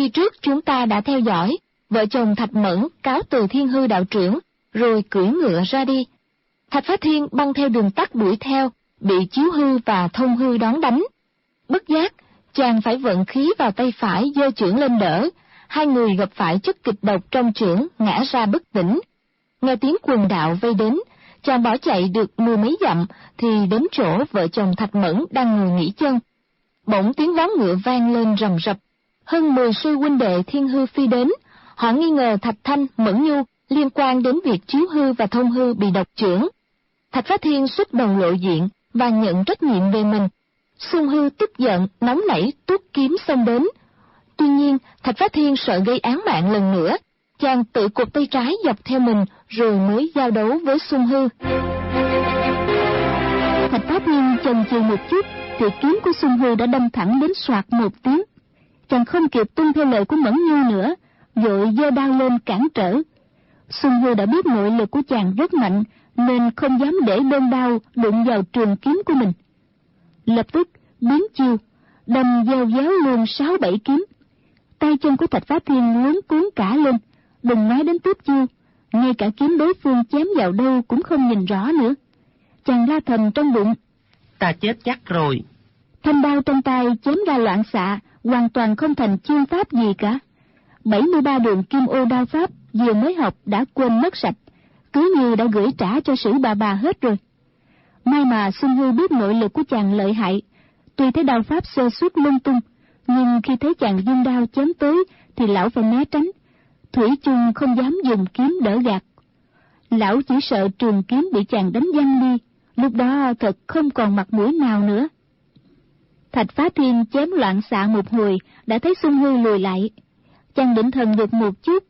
Kỳ trước chúng ta đã theo dõi, vợ chồng Thạch Mẫn cáo từ Thiên Hư đạo trưởng, rồi cưỡi ngựa ra đi. Thạch Phá Thiên băng theo đường tắt đuổi theo, bị Chiếu Hư và Thông Hư đón đánh. Bất giác, chàng phải vận khí vào tay phải giơ chưởng lên đỡ, hai người gặp phải chất kịch độc trong chưởng, ngã ra bất tỉnh. Nghe tiếng quần đạo vây đến, chàng bỏ chạy được 10 mấy dặm thì đến chỗ vợ chồng Thạch Mẫn đang ngồi nghỉ chân. Bỗng tiếng vó ngựa vang lên rầm rập, hơn 10 sư huynh đệ Thiên Hư phi đến. Họ nghi ngờ Thạch Thanh, Mẫn Nhu liên quan đến việc Chiếu Hư và Thông Hư bị độc chưởng. Thạch Phá Thiên xuất đầu lộ diện và nhận trách nhiệm về mình. Xung Hư tức giận, nóng nảy tuốt kiếm xông đến. Tuy nhiên, Thạch Phá Thiên sợ gây án mạng lần nữa, chàng tự cụt tay trái dọc theo mình rồi mới giao đấu với Xung Hư. Thạch Phá Thiên chần chừ một chút thì kiếm của Xung Hư đã đâm thẳng đến soạt một tiếng. Chàng không kịp tuân theo lời của Mẫn Nhu nữa, vội giơ đao lên cản trở. Xung Hư đã biết nội lực của chàng rất mạnh, nên không dám để đơn đao đụng vào trường kiếm của mình. Lập tức biến chiêu, đâm gieo déo luôn 6-7 kiếm. Tay chân của Thạch Phá Thiên luống cuốn cả lên, đừng nói đến tiếp chiêu, ngay cả kiếm đối phương chém vào đâu cũng không nhìn rõ nữa. Chàng la thầm trong bụng: ta chết chắc rồi. Thanh đao trong tay chém ra loạn xạ, hoàn toàn không thành chiêu pháp gì cả. 73 đường kim ô đao pháp vừa mới học đã quên mất sạch, cứ như đã gửi trả cho Sử bà hết rồi. May mà Xung Hư biết nội lực của chàng lợi hại, tuy thấy đao pháp sơ suất lung tung, nhưng khi thấy chàng vung đao chém tới thì lão phải né tránh, thủy chung không dám dùng kiếm đỡ gạt. Lão chỉ sợ trường kiếm bị chàng đánh văng đi, lúc đó thật không còn mặt mũi nào nữa. Thạch Phá Thiên chém loạn xạ một hồi đã thấy Xung Hư lùi lại. Chàng định thần được một chút,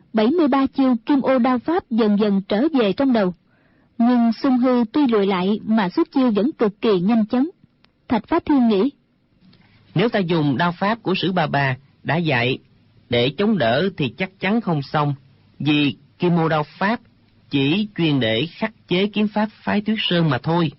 73 chiêu kim ô đao pháp dần dần trở về trong đầu. Nhưng Xung Hư tuy lùi lại mà xuất chiêu vẫn cực kỳ nhanh chóng. Thạch Phá Thiên nghĩ: nếu ta dùng đao pháp của Sử bà đã dạy để chống đỡ thì chắc chắn không xong, vì kim ô đao pháp chỉ chuyên để khắc chế kiếm pháp phái Tuyết Sơn mà thôi.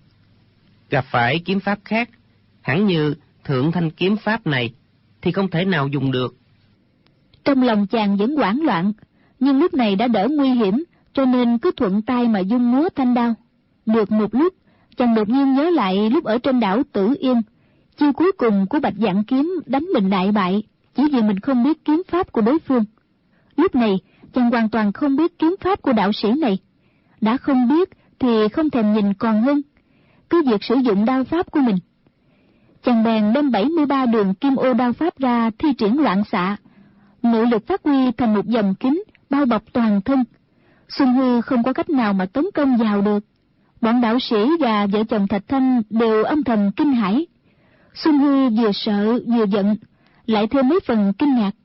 Gặp phải kiếm pháp khác, hẳn như Thượng Thanh kiếm pháp này, thì không thể nào dùng được. Trong lòng chàng vẫn hoảng loạn, nhưng lúc này đã đỡ nguy hiểm, cho nên cứ thuận tay mà vung múa thanh đao. Được một lúc, chàng đột nhiên nhớ lại lúc ở trên đảo Tử Yên, chiêu cuối cùng của Bạch Dạn Kiếm đánh mình đại bại, chỉ vì mình không biết kiếm pháp của đối phương. Lúc này, chàng hoàn toàn không biết kiếm pháp của đạo sĩ này. Đã không biết thì không thèm nhìn còn hơn, cứ việc sử dụng đao pháp của mình. Chàng bèn đem 73 đường kim ô đao pháp ra thi triển loạn xạ, nội lực phát huy thành một vòng kính bao bọc toàn thân. Xung Hư không có cách nào mà tấn công vào được. Bọn đạo sĩ và vợ chồng Thạch Thanh đều âm thầm kinh hãi. Xung Hư vừa sợ vừa giận, lại thêm mấy phần kinh ngạc.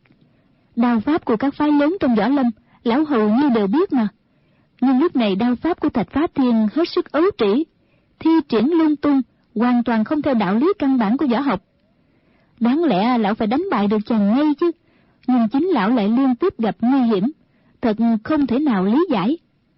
Đao pháp của các phái lớn trong võ lâm, lão hầu như đều biết mà. Nhưng lúc này đao pháp của Thạch Phá Thiên hết sức ấu trĩ, thi triển lung tung, hoàn toàn không theo đạo lý căn bản của võ học. Đáng lẽ lão phải đánh bại được chàng ngay chứ, nhưng chính lão lại liên tiếp gặp nguy hiểm, thật không thể nào lý giải.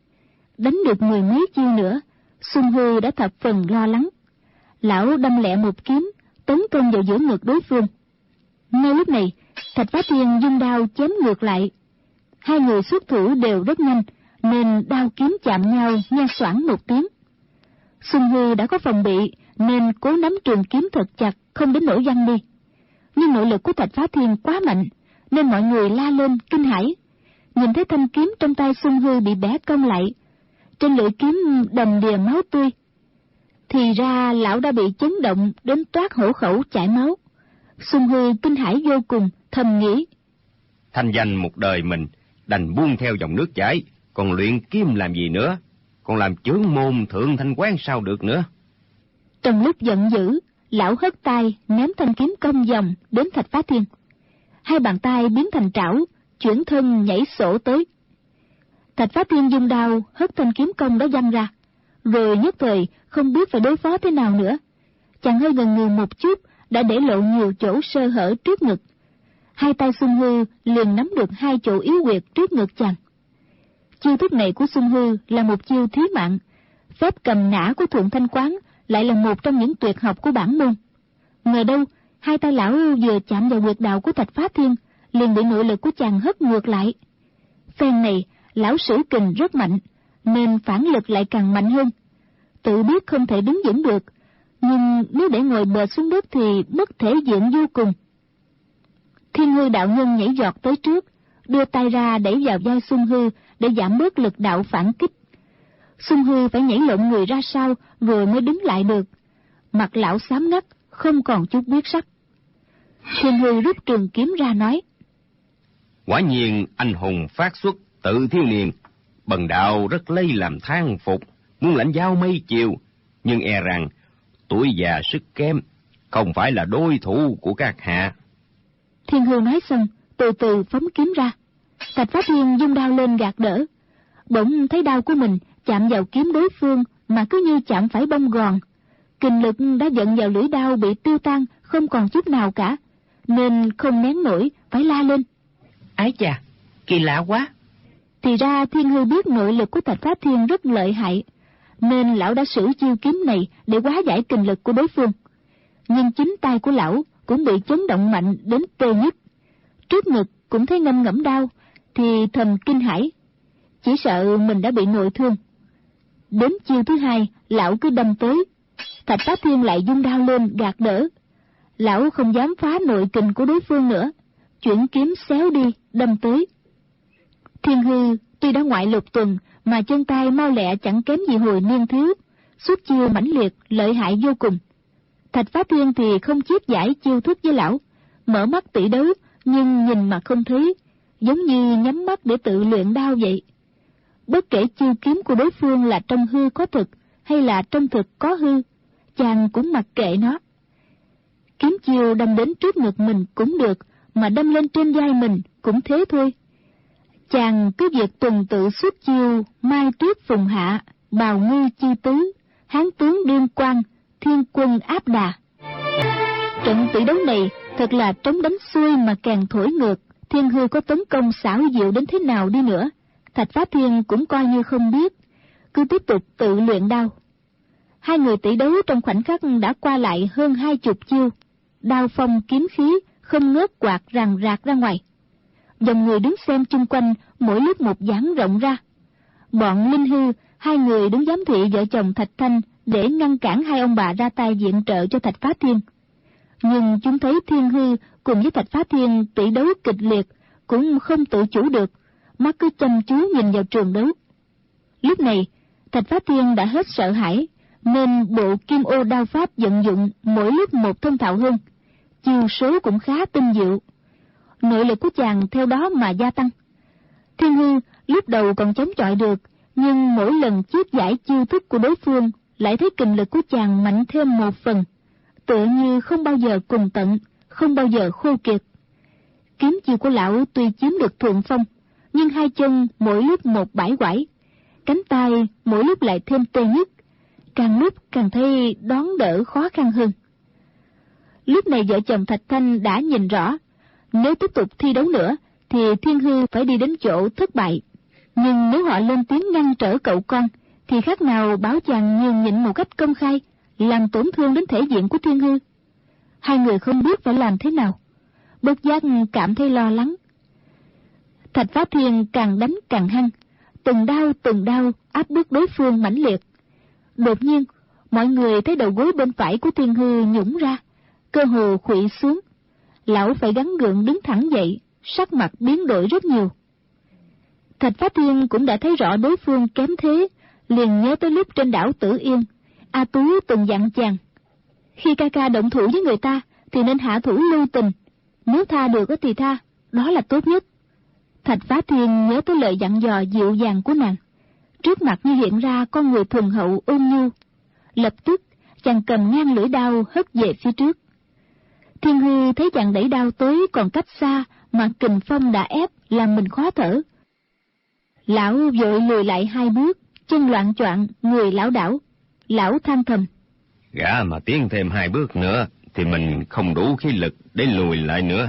Đánh được 10 mấy chiêu nữa, Xung Hư đã thập phần lo lắng. Lão đâm lẹ một kiếm, tấn công vào giữa ngực đối phương. Ngay lúc này, Thạch Phá Thiên vung đao chém ngược lại. Hai người xuất thủ đều rất nhanh, nên đao kiếm chạm nhau nghe xoảng một tiếng. Xung Hư đã có phòng bị, nên cố nắm trường kiếm thật chặt, không đến nỗi văng đi. Nhưng nội lực của Thạch Phá Thiên quá mạnh, nên mọi người la lên kinh hãi. Nhìn thấy thanh kiếm trong tay Xung Hư bị bẻ cong lại, trên lưỡi kiếm đầm đìa máu tươi. Thì ra lão đã bị chấn động đến toát hổ khẩu chảy máu. Xung Hư kinh hãi vô cùng, thầm nghĩ: thanh danh một đời mình đành buông theo dòng nước chảy, còn luyện kiếm làm gì nữa, còn làm chướng môn Thượng Thanh quán sao được nữa. Trong lúc giận dữ, lão hất tay ném thanh kiếm cong vòng đến Thạch Phá Thiên. Hai bàn tay biến thành trảo, chuyển thân nhảy sổ tới. Thạch Phá Thiên dùng đao hất thanh kiếm cong đó văng ra, rồi nhất thời không biết phải đối phó thế nào nữa. Chàng hơi ngần ngừ một chút, đã để lộ nhiều chỗ sơ hở trước ngực. Hai tay Xung Hư liền nắm được hai chỗ yếu huyệt trước ngực chàng. Chiêu thức này của Xung Hư là một chiêu thí mạng. Phép cầm nã của Thượng Thanh quán lại là một trong những tuyệt học của bản môn. Ngờ đâu hai tay lão vừa chạm vào huyệt đạo của Thạch Phá Thiên liền bị nội lực của chàng hất ngược lại. Phen này, lão sử kình rất mạnh, nên phản lực lại càng mạnh hơn. Tự biết không thể đứng vững được, nhưng nếu để ngồi bệt xuống đất thì mất thể diện vô cùng. Thiên Hư đạo nhân nhảy giọt tới trước, đưa tay ra đẩy vào vai Xuân Hư để giảm bớt lực đạo phản kích. Xuân Hư phải nhảy lộn người ra sau rồi mới đứng lại được. Mặt lão xám ngắt, không còn chút huyết sắc. Thiên Hư rút trường kiếm ra nói: Quả nhiên anh hùng phát xuất tự thiếu niên, bần đạo rất lấy làm thán phục, muốn lãnh giáo mấy chiều, nhưng e rằng tuổi già sức kém, không phải là đối thủ của các hạ. Thiên Hư nói xong, từ từ phóng kiếm ra. Thạch Phá Thiên vung đao lên gạt đỡ, bỗng thấy đao của mình chạm vào kiếm đối phương mà cứ như chạm phải bông gòn. Kình lực đã dẫn vào lưỡi đao bị tiêu tan không còn chút nào cả, nên không nén nổi, phải la lên: Ái chà, kỳ lạ quá! Thì ra Thiên Hư biết nội lực của Thạch Phá Thiên rất lợi hại, nên lão đã sử chiêu kiếm này để hóa giải kình lực của đối phương. Nhưng chính tay của lão cũng bị chấn động mạnh đến tê nhức, trước ngực cũng thấy ngâm ngẫm đau, thì thầm kinh hãi, chỉ sợ mình đã bị nội thương. Đến chiêu thứ hai, lão cứ đâm tới, Thạch Phá Thiên lại vung đao lên gạt đỡ. Lão không dám phá nội kình của đối phương nữa, chuyển kiếm xéo đi, đâm tới. Thiên Hư tuy đã ngoại lục tuần mà chân tay mau lẹ chẳng kém gì hồi niên thiếu, xuất chiêu mãnh liệt, lợi hại vô cùng. Thạch Phá Thiên thì không chiết giải chiêu thức với lão, mở mắt tỷ đấu nhưng nhìn mà không thấy, giống như nhắm mắt để tự luyện đao vậy. Bất kể chiêu kiếm của đối phương là trong hư có thực hay là trong thực có hư, chàng cũng mặc kệ nó. Kiếm chiêu đâm đến trước ngực mình cũng được, mà đâm lên trên vai mình cũng thế thôi. Chàng cứ việc tuần tự xuất chiêu mai tuyết phùng hạ, bào ngư chi tứ, hán tướng đương quan, thiên quân áp đà. Trận tỷ đấu này thật là trống đánh xuôi mà càng thổi ngược. Thiên Hư có tấn công xảo diệu đến thế nào đi nữa, Thạch Phá Thiên cũng coi như không biết, cứ tiếp tục tự luyện đao. Hai người tỷ đấu trong khoảnh khắc đã qua lại hơn 20 chiêu, đao phong kiếm khí không ngớt quạt ràng rạc ra ngoài. Dòng người đứng xem chung quanh mỗi lúc một dáng rộng ra. Bọn Linh Hư, hai người đứng giám thị vợ chồng Thạch Thanh để ngăn cản hai ông bà ra tay viện trợ cho Thạch Phá Thiên. Nhưng chúng thấy Thiên Hư cùng với Thạch Phá Thiên tỷ đấu kịch liệt, cũng không tự chủ được, mắt cứ chăm chú nhìn vào trường đấu. Lúc này, Thạch Phá Thiên đã hết sợ hãi, nên bộ kim ô đao pháp vận dụng mỗi lúc một thông thạo hơn, chiêu số cũng khá tinh diệu. Nội lực của chàng theo đó mà gia tăng. Thiên Hư lúc đầu còn chống chọi được, nhưng mỗi lần chiết giải chiêu thức của đối phương lại thấy kình lực của chàng mạnh thêm một phần, tựa như không bao giờ cùng tận, không bao giờ khô kiệt. Kiếm chiêu của lão tuy chiếm được thượng phong, nhưng hai chân mỗi lúc một bãi quải, cánh tay mỗi lúc lại thêm tê nhức, càng lúc càng thấy đón đỡ khó khăn hơn. Lúc này vợ chồng Thạch Thanh đã nhìn rõ, nếu tiếp tục thi đấu nữa thì Thiên Hư phải đi đến chỗ thất bại. Nhưng nếu họ lên tiếng ngăn trở cậu con, thì khác nào báo chàng nhường nhịn một cách công khai, làm tổn thương đến thể diện của Thiên Hư. Hai người không biết phải làm thế nào, bất giác cảm thấy lo lắng. Thạch Phá Thiên càng đánh càng hăng, từng đao áp bức đối phương mãnh liệt. Đột nhiên, mọi người thấy đầu gối bên phải của Thiên Hư nhũng ra, cơ hồ khuỵu xuống. Lão phải gắng gượng đứng thẳng dậy, sắc mặt biến đổi rất nhiều. Thạch Phá Thiên cũng đã thấy rõ đối phương kém thế, liền nhớ tới lúc trên đảo Tử Yên, A Tú từng dặn chàng: khi ca ca động thủ với người ta thì nên hạ thủ lưu tình, nếu tha được thì tha, đó là tốt nhất. Thạch Phá Thiên nhớ tới lời dặn dò dịu dàng của nàng, trước mặt như hiện ra con người thuần hậu ôn nhu. Lập tức chàng cầm ngang lưỡi đao hất về phía trước. Thiên Hư thấy chàng đẩy đao tới còn cách xa mà kình phong đã ép làm mình khó thở. Lão vội lùi lại 2 bước, chân loạng choạng, người lảo đảo. Lão than thầm: gã mà tiến thêm 2 bước nữa thì mình không đủ khí lực để lùi lại nữa.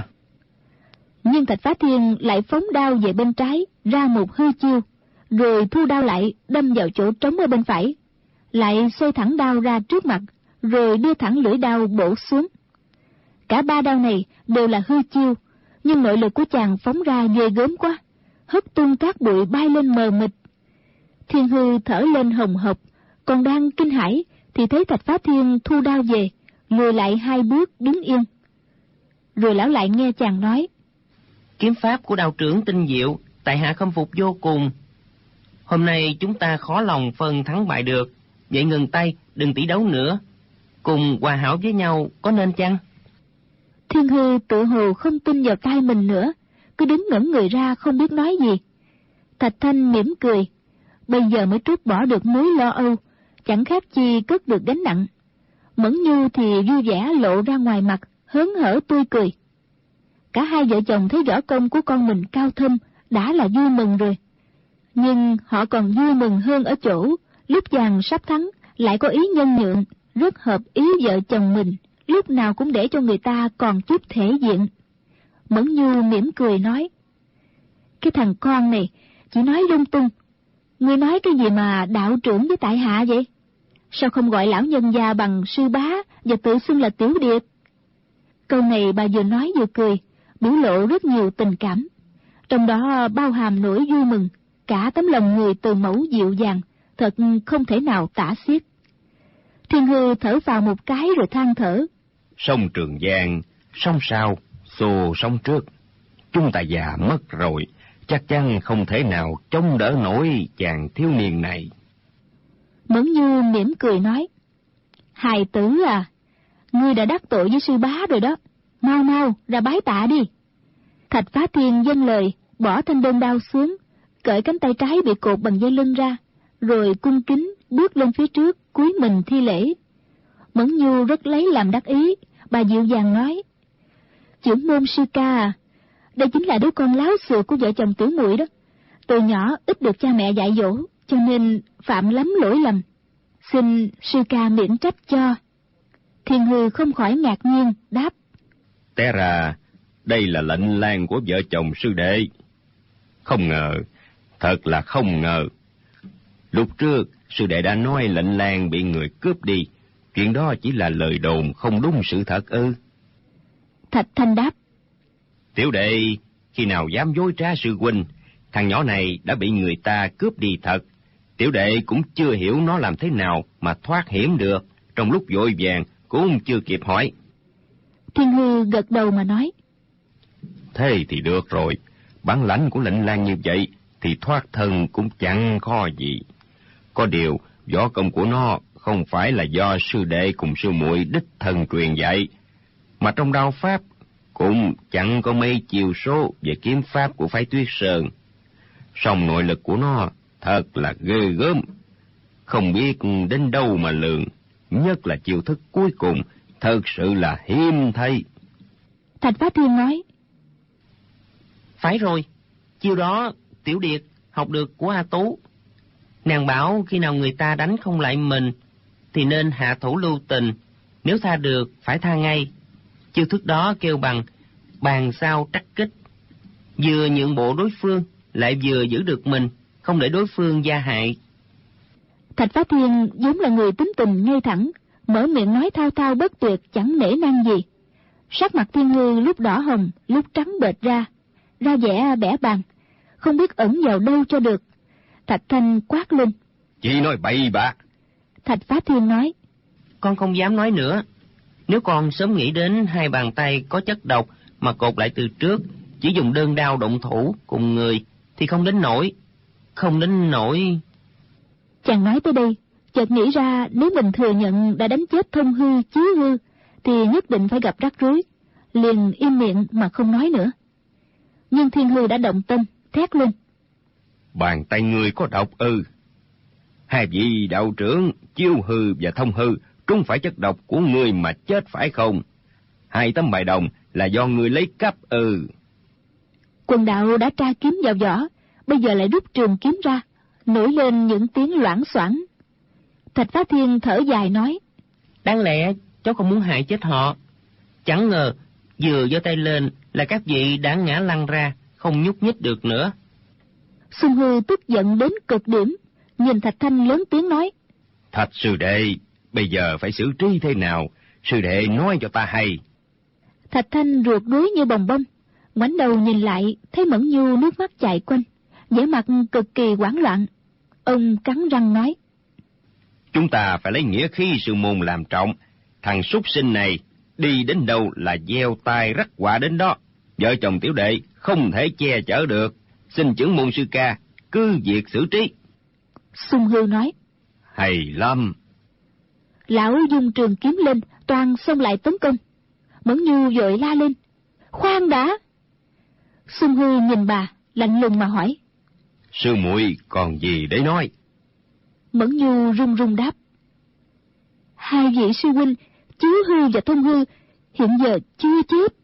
Nhưng Thạch Phá Thiên lại phóng đao về bên trái, ra một hư chiêu, rồi thu đao lại đâm vào chỗ trống ở bên phải, lại xoay thẳng đao ra trước mặt, rồi đưa thẳng lưỡi đao bổ xuống. Cả 3 đao này đều là hư chiêu, nhưng nội lực của chàng phóng ra ghê gớm quá, hất tung cát bụi bay lên mờ mịt. Thiên Hư thở lên hồng hộc, còn đang kinh hãi thì thấy Thạch Phá Thiên thu đao về, lùi lại 2 bước đứng yên. Rồi lão lại nghe chàng nói: Kiếm pháp của đạo trưởng tinh diệu, tại hạ khâm phục vô cùng. Hôm nay chúng ta khó lòng phân thắng bại được, vậy ngừng tay, đừng tỷ đấu nữa, cùng hòa hảo với nhau có nên chăng? Thiên Hư tự hồ không tin vào tai mình nữa, cứ đứng ngẩn người ra không biết nói gì. Thạch Thanh mỉm cười, bây giờ mới trút bỏ được mối lo âu, chẳng khác chi cất được gánh nặng. Mẫn Nhu thì vui vẻ lộ ra ngoài mặt, hớn hở tươi cười. Cả hai vợ chồng thấy võ công của con mình cao thâm đã là vui mừng rồi. Nhưng họ còn vui mừng hơn ở chỗ, lúc chàng sắp thắng lại có ý nhân nhượng, rất hợp ý vợ chồng mình, lúc nào cũng để cho người ta còn chút thể diện. Mẫn Nhu mỉm cười nói: Cái thằng con này chỉ nói lung tung. Ngươi nói cái gì mà đạo trưởng với tại hạ vậy? Sao không gọi lão nhân gia bằng sư bá và tự xưng là Tiểu Điệt? Câu này bà vừa nói vừa cười, biểu lộ rất nhiều tình cảm, trong đó bao hàm nỗi vui mừng, cả tấm lòng người từ mẫu dịu dàng, thật không thể nào tả xiết. Thiên Hư thở vào một cái rồi than thở: Sông Trường Giang, sông sau, xô sông trước. Chúng ta già mất rồi, chắc chắn không thể nào chống đỡ nổi chàng thiếu niên này. Mẫn Nhu mỉm cười nói: Hài tử à, ngươi đã đắc tội với sư bá rồi đó, mau mau ra bái tạ đi. Thạch Phá Thiên dâng lời, bỏ thanh đơn đao xuống, cởi cánh tay trái bị cột bằng dây lưng ra, rồi cung kính bước lên phía trước, cúi mình thi lễ. Mẫn Nhu rất lấy làm đắc ý, bà dịu dàng nói: Trưởng môn sư ca à, đây chính là đứa con láo xược của vợ chồng Tiểu muội đó. Từ nhỏ ít được cha mẹ dạy dỗ, cho nên phạm lắm lỗi lầm, xin sư ca miễn trách cho. Thiên Hư không khỏi ngạc nhiên đáp: Té ra đây là lệnh lang của vợ chồng sư đệ. Không ngờ, thật là không ngờ. Lúc trước sư đệ đã nói lệnh lang bị người cướp đi, chuyện đó chỉ là lời đồn không đúng sự thật ư? Thạch Thanh đáp: Tiểu đệ khi nào dám dối trá sư huynh, thằng nhỏ này đã bị người ta cướp đi thật. Tiểu đệ cũng chưa hiểu nó làm thế nào mà thoát hiểm được, trong lúc vội vàng cũng chưa kịp hỏi. Thiên Hư gật đầu mà nói: Thế thì được rồi, bản lãnh của lệnh lang như vậy thì thoát thân cũng chẳng khó gì. Có điều võ công của nó không phải là do sư đệ cùng sư muội đích thân truyền dạy, mà trong đao pháp cũng chẳng có mấy chiêu số về kiếm pháp của phái Tuyết Sơn. Song nội lực của nó thật là ghê gớm, không biết đến đâu mà lường, nhất là chiêu thức cuối cùng thật sự là hiếm thấy. Thạch Phá Thiên nói: Phải rồi, chiêu đó Tiểu Điệt học được của A Tú. Nàng bảo khi nào người ta đánh không lại mình thì nên hạ thủ lưu tình, nếu tha được phải tha ngay. Chiêu thức đó kêu bằng bàn sao trắc kích, vừa nhượng bộ đối phương lại vừa giữ được mình, không để đối phương gia hại. Thạch Phá Thiên vốn là người tính tình ngay thẳng, mở miệng nói thao thao bất tuyệt, chẳng nể nang gì. Sắc mặt Thiên Hư lúc đỏ hồng, lúc trắng bệch ra vẻ bẽ bàng, không biết ẩn vào đâu cho được. Thạch Thanh quát lên: Chị nói bậy bạ. Thạch Phá Thiên nói: Con không dám nói nữa. Nếu con sớm nghĩ đến 2 bàn tay có chất độc mà cột lại từ trước, chỉ dùng đơn đao động thủ cùng người thì không đến nổi. Chàng nói tới đây, chợt nghĩ ra nếu mình thừa nhận đã đánh chết Thông Hư, Chiếu Hư thì nhất định phải gặp rắc rối, liền im miệng mà không nói nữa. Nhưng Thiên Hư đã động tâm, thét lên: Bàn tay người có độc ư? Hai vị đạo trưởng Chiêu Hư và Thông Hư trúng phải chất độc của người mà chết phải không? 2 tấm bài đồng là do người lấy cắp ư? Quần đạo đã tra kiếm vào vỏ, bây giờ lại rút trường kiếm ra, nổi lên những tiếng loảng xoảng. Thạch Phá Thiên thở dài nói: Đáng lẽ cháu không muốn hại chết họ, chẳng ngờ vừa giơ tay lên là các vị đã ngã lăn ra, không nhúc nhích được nữa. Xung Hư tức giận đến cực điểm, nhìn Thạch Thanh lớn tiếng nói: Thạch sư đệ, bây giờ phải xử trí thế nào? Sư đệ nói cho ta hay. Thạch Thanh ruột đuối như bồng bông, Ngoảnh đầu nhìn lại, thấy Mẫn Nhu nước mắt chảy quanh, vẻ mặt cực kỳ hoảng loạn. Ông cắn răng nói: Chúng ta phải lấy nghĩa khí sư môn làm trọng. Thằng súc sinh này đi đến đâu là gieo tai rắc họa đến đó. Vợ chồng tiểu đệ không thể che chở được. Xin trưởng môn sư ca cứ việc xử trí. Xung Hư nói: Hay lắm. Lão dung trường kiếm lên, toàn xông lại tấn công. Mẫn Nhu vội la lên: Khoan đã! Xung Hư nhìn bà, lạnh lùng mà hỏi: Sư muội còn gì để nói? Mẫn Nhu run run đáp: Hai vị sư huynh Chiếu Hư và Thông Hư hiện giờ chưa chết,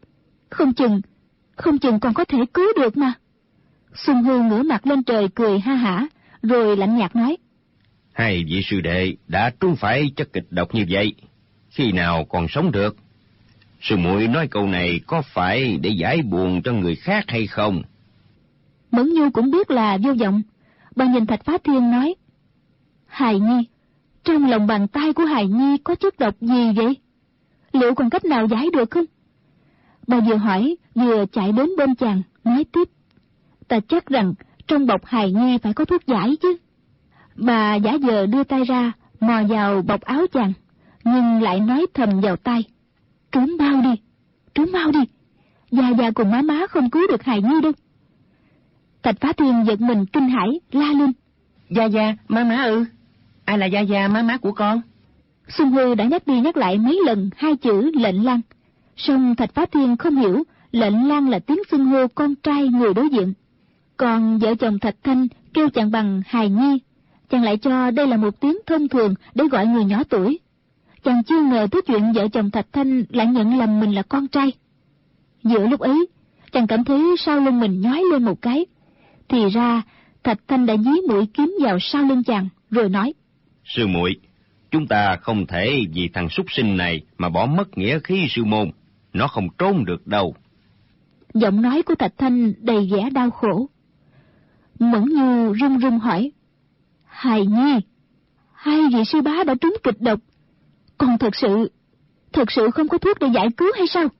không chừng còn có thể cứu được mà. Xung Hư ngửa mặt lên trời cười ha hả, rồi lạnh nhạt nói: Hai vị sư đệ đã trúng phải chất kịch độc như vậy, khi nào còn sống được? Sư muội nói câu này có phải để giải buồn cho người khác hay không? Mẫn Nhu cũng biết là vô vọng. Bà nhìn Thạch Phá Thiên nói: Hài Nhi, trong lòng bàn tay của Hài Nhi có chất độc gì vậy? Liệu còn cách nào giải được không? Bà vừa hỏi vừa chạy đến bên chàng, nói tiếp: Ta chắc rằng trong bọc Hài Nhi phải có thuốc giải chứ. Bà giả vờ đưa tay ra, mò vào bọc áo chàng, nhưng lại nói thầm vào tai: Trốn mau đi, Gia cùng má không cứu được Hài Nhi đâu. Thạch Phá Thiên giật mình kinh hãi, la lên: Gia, má ư? Ai là Gia, má của con? Xung Hư đã nhắc đi nhắc lại mấy lần hai chữ Lệnh Lang, song Thạch Phá Thiên không hiểu Lệnh Lang là tiếng xưng hô con trai người đối diện. Còn vợ chồng Thạch Thanh kêu chàng bằng Hài Nhi, chàng lại cho đây là một tiếng thông thường để gọi người nhỏ tuổi. Chàng chưa ngờ tới chuyện vợ chồng Thạch Thanh lại nhận lầm mình là con trai. Giữa lúc ấy, chàng cảm thấy sau lưng mình nhói lên một cái. Thì ra Thạch Thanh đã dí mũi kiếm vào sau lưng chàng, rồi nói: Sư muội, chúng ta không thể vì thằng súc sinh này mà bỏ mất nghĩa khí sư môn. Nó không trốn được đâu. Giọng nói của Thạch Thanh đầy vẻ đau khổ. Mẫn Nhu run run hỏi: Hài Nhi, hai vị sư bá đã trúng kịch độc, còn thật sự không có thuốc để giải cứu hay sao?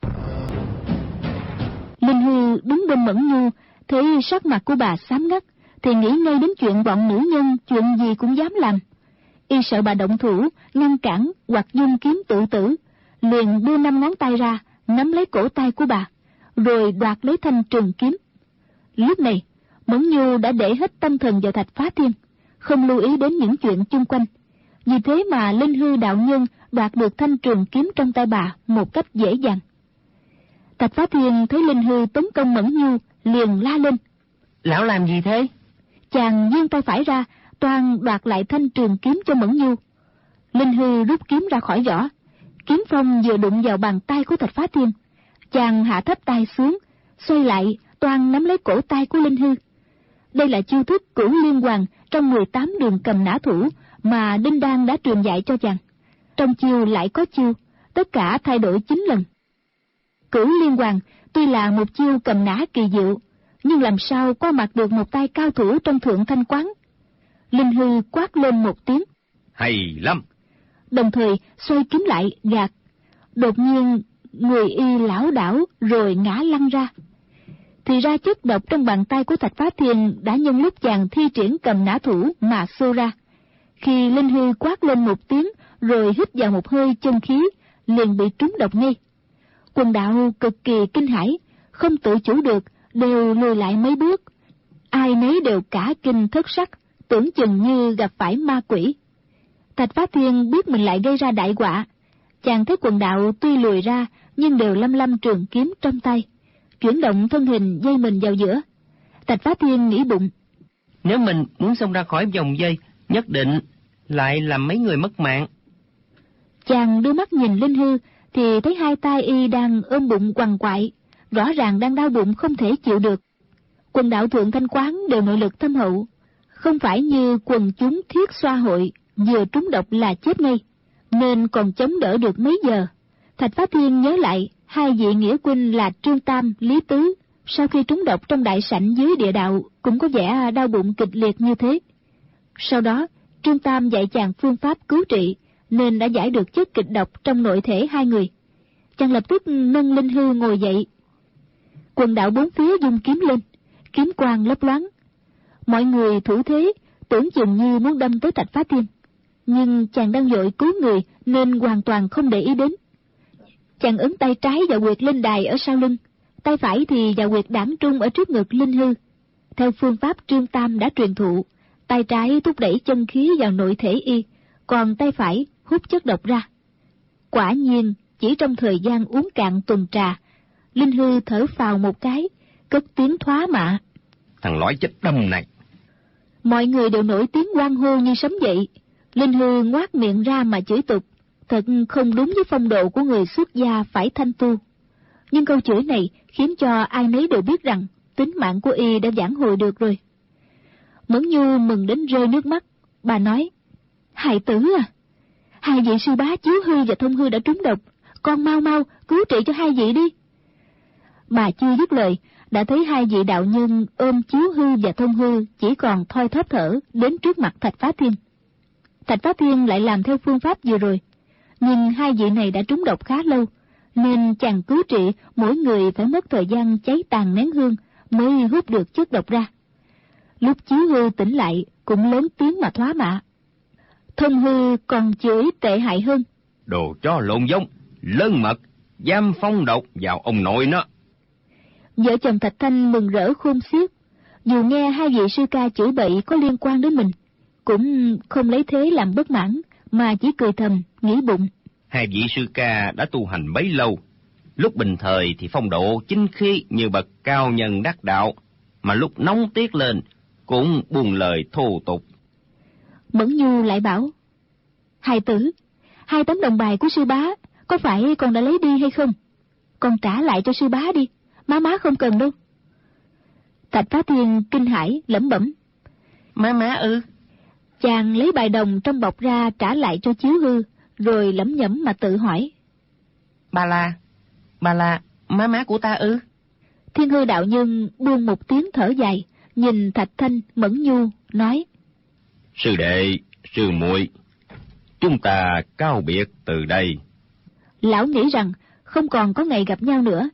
Linh Hư đứng bên Mẫn Nhu, thấy sắc mặt của bà xám ngắt, thì nghĩ ngay đến chuyện bọn nữ nhân chuyện gì cũng dám làm. Y sợ bà động thủ ngăn cản hoặc dung kiếm tự tử, liền đưa 5 ngón tay ra nắm lấy cổ tay của bà, rồi đoạt lấy thanh trường kiếm. Lúc này Mẫn Nhu đã để hết tâm thần vào Thạch Phá Thiên, không lưu ý đến những chuyện chung quanh. Vì thế mà Linh Hư đạo nhân đoạt được thanh trường kiếm trong tay bà một cách dễ dàng. Thạch Phá Thiên thấy Linh Hư tấn công Mẫn Nhu, liền la lên: Lão làm gì thế? Chàng vươn tay phải ra, toan đoạt lại thanh trường kiếm cho Mẫn Nhu. Linh Hư rút kiếm ra khỏi vỏ, kiếm phong vừa đụng vào bàn tay của Thạch Phá Thiên, chàng hạ thấp tay xuống, xoay lại toan nắm lấy cổ tay của Linh Hư. Đây là chiêu thức Cửu Liên Hoàn trong 18 đường cầm nã thủ mà Đinh Đan đã truyền dạy cho chàng. Trong chiêu lại có chiêu, tất cả thay đổi 9 lần. Cửu Liên Hoàn tuy là một chiêu cầm nã kỳ diệu, nhưng làm sao qua mặt được một tay cao thủ trong Thượng Thanh Quán. Linh Hư quát lên một tiếng: Hay lắm! Đồng thời xoay kiếm lại gạt. Đột nhiên người y lảo đảo rồi ngã lăn ra. Thì ra chất độc trong bàn tay của Thạch Phá Thiên đã nhân lúc chàng thi triển cầm nã thủ mà xô ra. Khi Linh Hư quát lên một tiếng rồi hít vào một hơi chân khí, liền bị trúng độc ngay. Quần đạo cực kỳ kinh hãi, không tự chủ được, đều lùi lại mấy bước. Ai nấy đều cả kinh thất sắc, tưởng chừng như gặp phải ma quỷ. Thạch Phá Thiên biết mình lại gây ra đại họa. Chàng thấy quần đạo tuy lùi ra, nhưng đều lăm trường kiếm trong tay, chuyển động thân hình dây mình vào giữa. Thạch Phá Thiên nghĩ bụng: Nếu mình muốn xông ra khỏi vòng dây, nhất định lại làm mấy người mất mạng. Chàng đưa mắt nhìn Linh Hư, thì thấy hai tay y đang ôm bụng quằn quại, rõ ràng đang đau bụng không thể chịu được. Quần đạo Thượng Thanh Quán đều nội lực thâm hậu, không phải như quần chúng Thiết Xoa hội vừa trúng độc là chết ngay, nên còn chống đỡ được mấy giờ. Thạch Phá Thiên nhớ lại hai vị nghĩa huynh là Trương Tam, Lý Tứ, sau khi trúng độc trong đại sảnh dưới địa đạo cũng có vẻ đau bụng kịch liệt như thế. Sau đó Trương Tam dạy chàng phương pháp cứu trị, nên đã giải được chất kịch độc trong nội thể hai người. Chàng lập tức nâng Linh Hư ngồi dậy. Quần đạo bốn phía dung kiếm lên, kiếm quang lấp loáng. Mọi người thủ thế, tưởng chừng như muốn đâm tới Thạch Phá Thiên, nhưng chàng đang vội cứu người nên hoàn toàn không để ý đến. Chàng ấn tay trái vào huyệt linh đài ở sau lưng, tay phải thì vào huyệt đảng trung ở trước ngực Linh Hư. Theo phương pháp Trương Tam đã truyền thụ, tay trái thúc đẩy chân khí vào nội thể y, còn tay phải hút chất độc ra. Quả nhiên, chỉ trong thời gian uống cạn tuần trà, Linh Hư thở phào một cái, cất tiếng thoá mạ: Thằng lõi chết đâm này! Mọi người đều nổi tiếng hoan hô như sấm dậy. Linh Hư ngoác miệng ra mà chửi tục, thật không đúng với phong độ của người xuất gia phải thanh tu. Nhưng câu chửi này khiến cho ai nấy đều biết rằng tính mạng của y đã vãn hồi được rồi. Mẫn Nhu mừng đến rơi nước mắt. Bà nói: Hài tử à, hai vị sư bá Chiếu Hư và Thông Hư đã trúng độc, con mau mau cứu trị cho hai vị đi. Bà chưa dứt lời, đã thấy hai vị đạo nhân ôm Chiếu Hư và Thông Hư chỉ còn thoi thóp thở đến trước mặt Thạch Phá Thiên. Thạch Phá Thiên lại làm theo phương pháp vừa rồi, nhưng hai vị này đã trúng độc khá lâu, nên chàng cứu trị mỗi người phải mất thời gian cháy tàn nén hương mới hút được chất độc ra. Lúc Chiếu Hư tỉnh lại cũng lớn tiếng mà thoá mạ. Thông Hư còn chửi tệ hại hơn: Đồ chó lộn giống, lớn mật, dám phong độc vào ông nội nó. Vợ chồng Thạch Thanh mừng rỡ khôn xiết, dù nghe hai vị sư ca chửi bậy có liên quan đến mình, cũng không lấy thế làm bất mãn, mà chỉ cười thầm, nghĩ bụng: Hai vị sư ca đã tu hành bấy lâu, lúc bình thời thì phong độ chính khí như bậc cao nhân đắc đạo, mà lúc nóng tiết lên cũng buông lời thô tục. Mẫn Nhu lại bảo: Hài tử, 2 tấm đồng bài của sư bá có phải con đã lấy đi hay không? Con trả lại cho sư bá đi, má không cần đâu. Thạch Phá Thiên kinh hãi lẩm bẩm: Má ư? Chàng lấy bài đồng trong bọc ra trả lại cho Chiếu Hư, rồi lẩm nhẩm mà tự hỏi: Bà là má của ta ư? Thiên Hư đạo nhân buông một tiếng thở dài, nhìn Thạch Thanh, Mẫn Nhu, nói: Sư đệ, sư muội, chúng ta cáo biệt từ đây. Lão nghĩ rằng không còn có ngày gặp nhau nữa,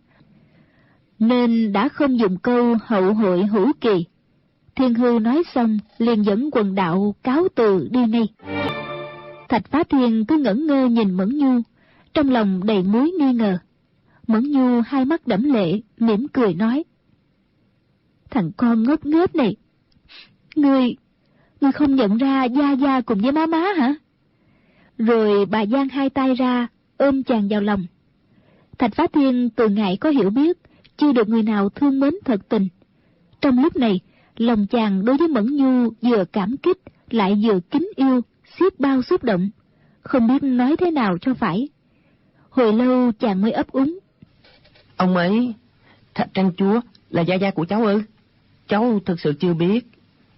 nên đã không dùng câu hậu hội hữu kỳ. Thiên Hư nói xong liền dẫn quần đạo cáo từ đi ngay. Thạch Phá Thiên cứ ngẩn ngơ nhìn Mẫn Nhu, trong lòng đầy mối nghi ngờ. Mẫn Nhu hai mắt đẫm lệ, mỉm cười nói: Thằng con ngốc nghếch này, ngươi không nhận ra Gia Gia cùng với má hả? Rồi bà giang hai tay ra, ôm chàng vào lòng. Thạch Phá Thiên từ ngày có hiểu biết, chưa được người nào thương mến thật tình. Trong lúc này, lòng chàng đối với Mẫn Nhu vừa cảm kích, lại vừa kính yêu, xiết bao xúc động, không biết nói thế nào cho phải. Hồi lâu chàng mới ấp úng: Ông ấy, Thạch Trang Chúa là Gia Gia của cháu ư? Cháu thực sự chưa biết.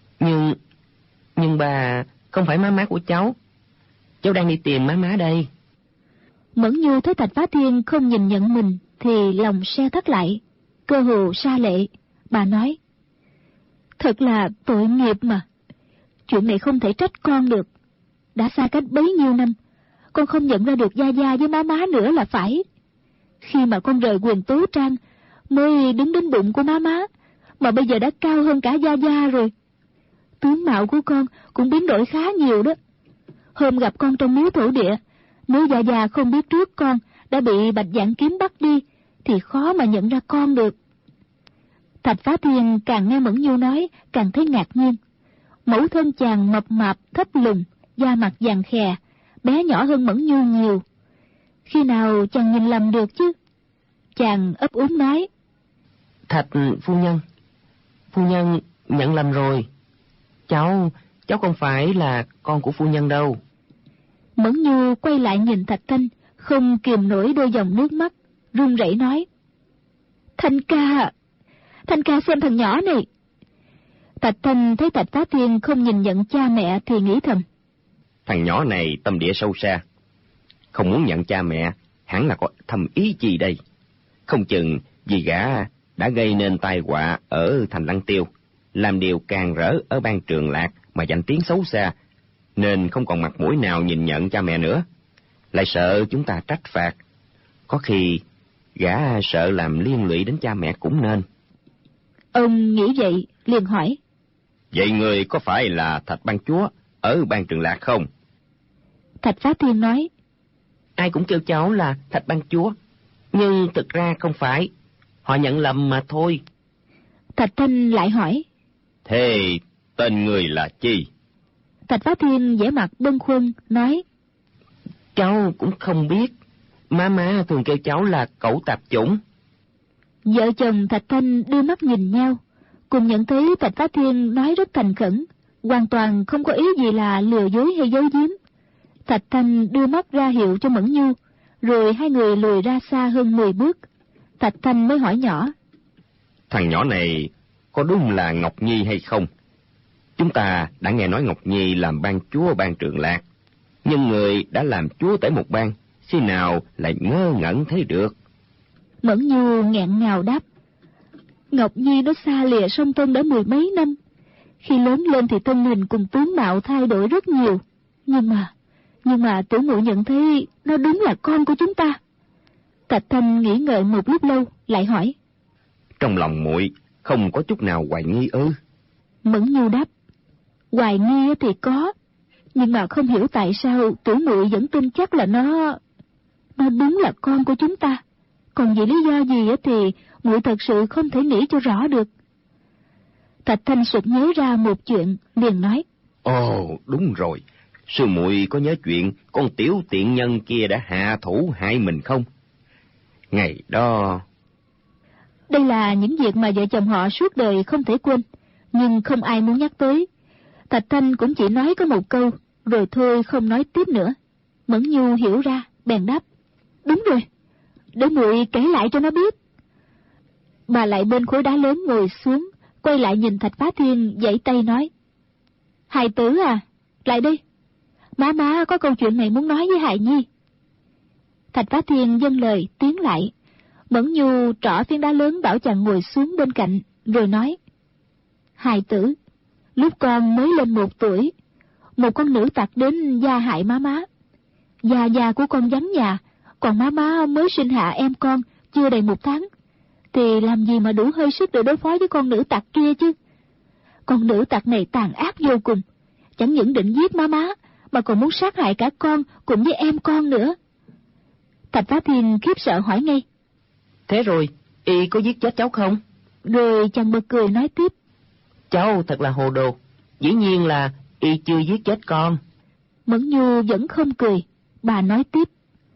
Nhưng bà không phải má của cháu. Cháu đang đi tìm má đây. Mẫn Nhu thấy Thạch Phá Thiên không nhìn nhận mình thì lòng se thắt lại, cơ hồ sa lệ. Bà nói: Thật là tội nghiệp mà. Chuyện này không thể trách con được. Đã xa cách bấy nhiêu năm, con không nhận ra được Gia Gia với má nữa là phải. Khi mà con rời Quyền Tố Trang mới đứng đến bụng của má, mà bây giờ đã cao hơn cả Gia Gia rồi. Tướng mạo của con cũng biến đổi khá nhiều đó. Hôm gặp con trong miếu thổ địa, nếu Gia Gia không biết trước con đã bị Bạch Dạng Kiếm bắt đi, thì khó mà nhận ra con được. Thạch Phá Thiên càng nghe Mẫn Nhu nói, càng thấy ngạc nhiên. Mẫu thân chàng mập mạp, thấp lùn, da mặt vàng khè, bé nhỏ hơn Mẫn Nhu nhiều. Khi nào chàng nhìn lầm được chứ? Chàng ấp úng nói: Thạch phu nhân nhận lầm rồi. Cháu không phải là con của phu nhân đâu. Mẫn Nhu quay lại nhìn Thạch Thanh, không kìm nổi đôi dòng nước mắt, run rẩy nói: Thanh ca xem thằng nhỏ này. Thạch Thanh thấy Thạch Phá Thiên không nhìn nhận cha mẹ thì nghĩ thầm: Thằng nhỏ này tâm địa sâu xa, không muốn nhận cha mẹ, hẳn là có thâm ý gì đây. Không chừng vì gã đã gây nên tai họa ở thành Lăng Tiêu, làm điều càng rỡ ở Ban Trường Lạc mà danh tiếng xấu xa, nên không còn mặt mũi nào nhìn nhận cha mẹ nữa, lại sợ chúng ta trách phạt. Có khi Gã sợ làm liên lụy đến cha mẹ cũng nên. Ông nghĩ vậy, liền hỏi. Vậy người có phải là Thạch Ban Chúa ở Ban Trường Lạc không? Thạch Phá Thiên nói. Ai cũng kêu cháu là Thạch Ban Chúa, nhưng thực ra không phải, họ nhận lầm mà thôi. Thạch Thanh lại hỏi. Thế tên người là chi? Thạch Phá Thiên vẻ mặt bâng khuâng, nói. Cháu cũng không biết, má thường kêu cháu là Cẩu Tạp Chủng. Vợ chồng Thạch Thanh đưa mắt nhìn nhau, cùng nhận thấy Thạch Phá Thiên nói rất thành khẩn, hoàn toàn không có ý gì là lừa dối hay giấu giếm. Thạch Thanh đưa mắt ra hiệu cho Mẫn Nhu, rồi hai người lùi ra xa hơn 10 bước. Thạch Thanh mới hỏi nhỏ. Thằng nhỏ này có đúng là Ngọc Nhi hay không? Chúng ta đã nghe nói Ngọc Nhi làm ban chúa Ban Trường Lạc, nhưng người đã làm chúa tể một bang, khi nào lại ngơ ngẩn thế được? Mẫn Nhu nghẹn ngào đáp. Ngọc Nhi nó xa lìa sông Tân đã 10 mấy năm. Khi lớn lên thì thân hình cùng tướng mạo thay đổi rất nhiều. Nhưng mà tiểu muội nhận thấy nó đúng là con của chúng ta. Thạch Thanh nghĩ ngợi một lúc lâu, lại hỏi. Trong lòng muội không có chút nào hoài nghi ư? Mẫn Nhu đáp. Hoài nghi thì có, nhưng mà không hiểu tại sao tiểu muội vẫn tin chắc là nó đúng là con của chúng ta. Còn vì lý do gì thì muội thật sự không thể nghĩ cho rõ được. Thạch Thanh sực nhớ ra một chuyện, liền nói. Ồ, đúng rồi. Sư muội có nhớ chuyện con tiểu tiện nhân kia đã hạ thủ hại mình không? Ngày đó... Đây là những việc mà vợ chồng họ suốt đời không thể quên, nhưng không ai muốn nhắc tới. Thạch Thanh cũng chỉ nói có một câu, rồi thôi không nói tiếp nữa. Mẫn Nhu hiểu ra, bèn đáp. Đúng rồi, để muội kể lại cho nó biết. Bà lại bên khối đá lớn ngồi xuống, quay lại nhìn Thạch Phá Thiên vẫy tay nói. Hài tử à, lại đây. Má có câu chuyện này muốn nói với Hài Nhi. Thạch Phá Thiên dâng lời tiến lại. Mẫn Nhu trỏ phiến đá lớn bảo chàng ngồi xuống bên cạnh, rồi nói. Hài tử, lúc con mới lên 1 tuổi, một con nữ tặc đến gia hại má. Gia của con vắng nhà, còn má mới sinh hạ em con chưa đầy 1 tháng, thì làm gì mà đủ hơi sức để đối phó với con nữ tặc kia chứ. Con nữ tặc này tàn ác vô cùng, chẳng những định giết má mà còn muốn sát hại cả con cùng với em con nữa. Thạch Phá Thiên khiếp sợ hỏi ngay. Thế rồi, y có giết chết cháu không? Rồi chàng bật cười nói tiếp. Cháu thật là hồ đồ, dĩ nhiên là y chưa giết chết con. Mẫn Nhu vẫn không cười, bà nói tiếp.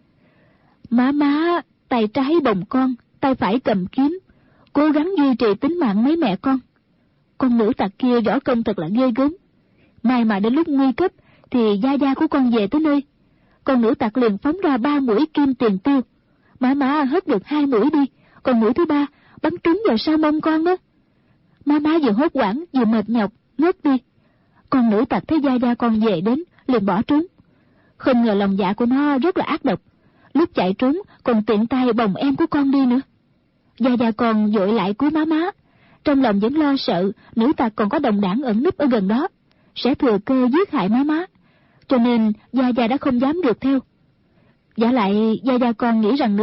Má, tay trái bồng con, tay phải cầm kiếm, cố gắng duy trì tính mạng mấy mẹ con. Con nữ tặc kia võ công thật là ghê gớm. May mà đến lúc nguy cấp thì gia của con về tới nơi. Con nữ tặc liền phóng ra 3 mũi kim tiền tiêu. Má hất được 2 mũi đi, còn mũi thứ 3 bắn trúng vào sau mông con đó. Má vừa hốt hoảng vừa mệt nhọc ngất đi. Con nữ tặc thấy gia con về đến liền bỏ trốn. Không ngờ lòng dạ của nó rất là ác độc, lúc chạy trốn còn tiện tay bồng em của con đi nữa. Gia con vội lại cứu má, trong lòng vẫn lo sợ nữ tặc còn có đồng đảng ẩn núp ở gần đó, sẽ thừa cơ giết hại má, cho nên gia đã không dám rượt theo. Giả lại gia con nghĩ rằng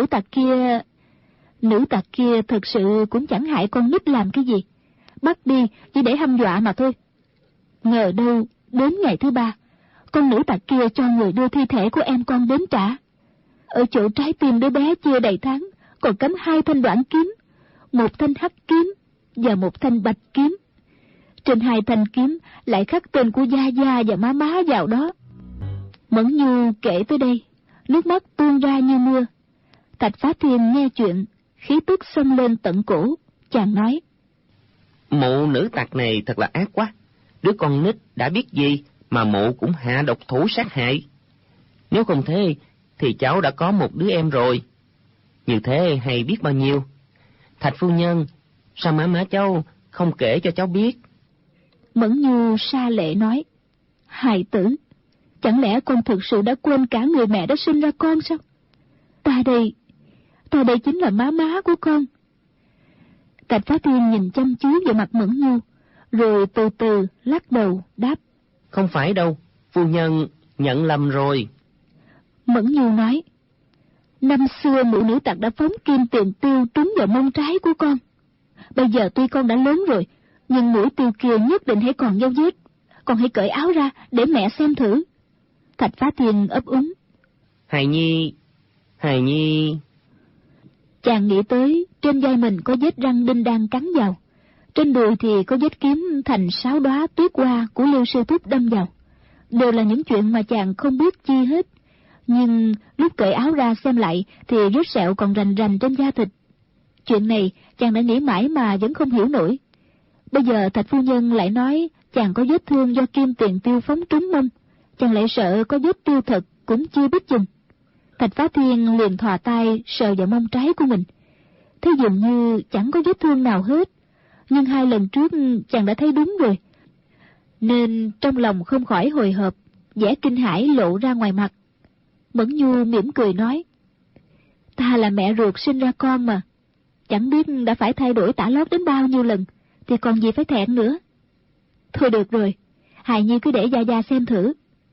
nữ tặc kia thật sự cũng chẳng hại con nít làm cái gì, bắt đi chỉ để hăm dọa mà thôi. Ngờ đâu đến ngày thứ 3, con nữ tặc kia cho người đưa thi thể của em con đến trả. Ở chỗ trái tim đứa bé chưa đầy tháng còn cắm 2 thanh đoạn kiếm, 1 thanh hắc kiếm và 1 thanh bạch kiếm. Trên 2 thanh kiếm lại khắc tên của gia và má vào đó. Mẫn Nhu kể tới đây, nước mắt tuôn ra như mưa. Thạch Phá Thiên nghe chuyện, khí tức xông lên tận cổ, chàng nói. Mụ nữ tặc này thật là ác quá, đứa con nít đã biết gì mà mụ cũng hạ độc thủ sát hại. Nếu không thế thì cháu đã có một đứa em rồi, như thế hay biết bao nhiêu. Thạch phu nhân, sao má cháu không kể cho cháu biết? Mẫn Nhu sa lệ nói. Hài tử, chẳng lẽ con thực sự đã quên cả người mẹ đã sinh ra con sao? Ta đây chính là má của con. Thạch Phá Thiên nhìn chăm chú vào mặt Mẫn Nhu, rồi từ từ lắc đầu đáp. Không phải đâu, phu nhân nhận lầm rồi. Mẫn Nhu nói. Năm xưa mụ nữ tặc đã phóng kim tiền tiêu trúng vào mông trái của con. Bây giờ tuy con đã lớn rồi, nhưng mũi tiêu kia nhất định hãy còn dấu vết. Con hãy cởi áo ra để mẹ xem thử. Thạch Phá Thiên ấp úng. Hài Nhi. Chàng nghĩ tới trên vai mình có vết răng đinh đang cắn vào, trên đùi thì có vết kiếm thành 6 đóa tuyết hoa của Lưu sư thúc đâm vào. Đều là những chuyện mà chàng không biết chi hết. Nhưng lúc cởi áo ra xem lại thì vết sẹo còn rành rành trên da thịt. Chuyện này chàng đã nghĩ mãi mà vẫn không hiểu nổi. Bây giờ Thạch phu nhân lại nói chàng có vết thương do kim tiền tiêu phóng trúng mông, chàng lại sợ có vết tiêu thật cũng chưa biết chừng. Thạch Phá Thiên liền thò tay sờ vào mông trái của mình, thấy dường như chẳng có vết thương nào hết. Nhưng 2 lần trước chàng đã thấy đúng rồi, nên trong lòng không khỏi hồi hộp, vẻ kinh hãi lộ ra ngoài mặt. Mẫn Nhu mỉm cười nói: Ta là mẹ ruột sinh ra con mà, chẳng biết đã phải thay đổi tả lót đến bao nhiêu lần, thì còn gì phải thẹn nữa. Thôi được rồi, hài nhi cứ để Gia Gia xem thử.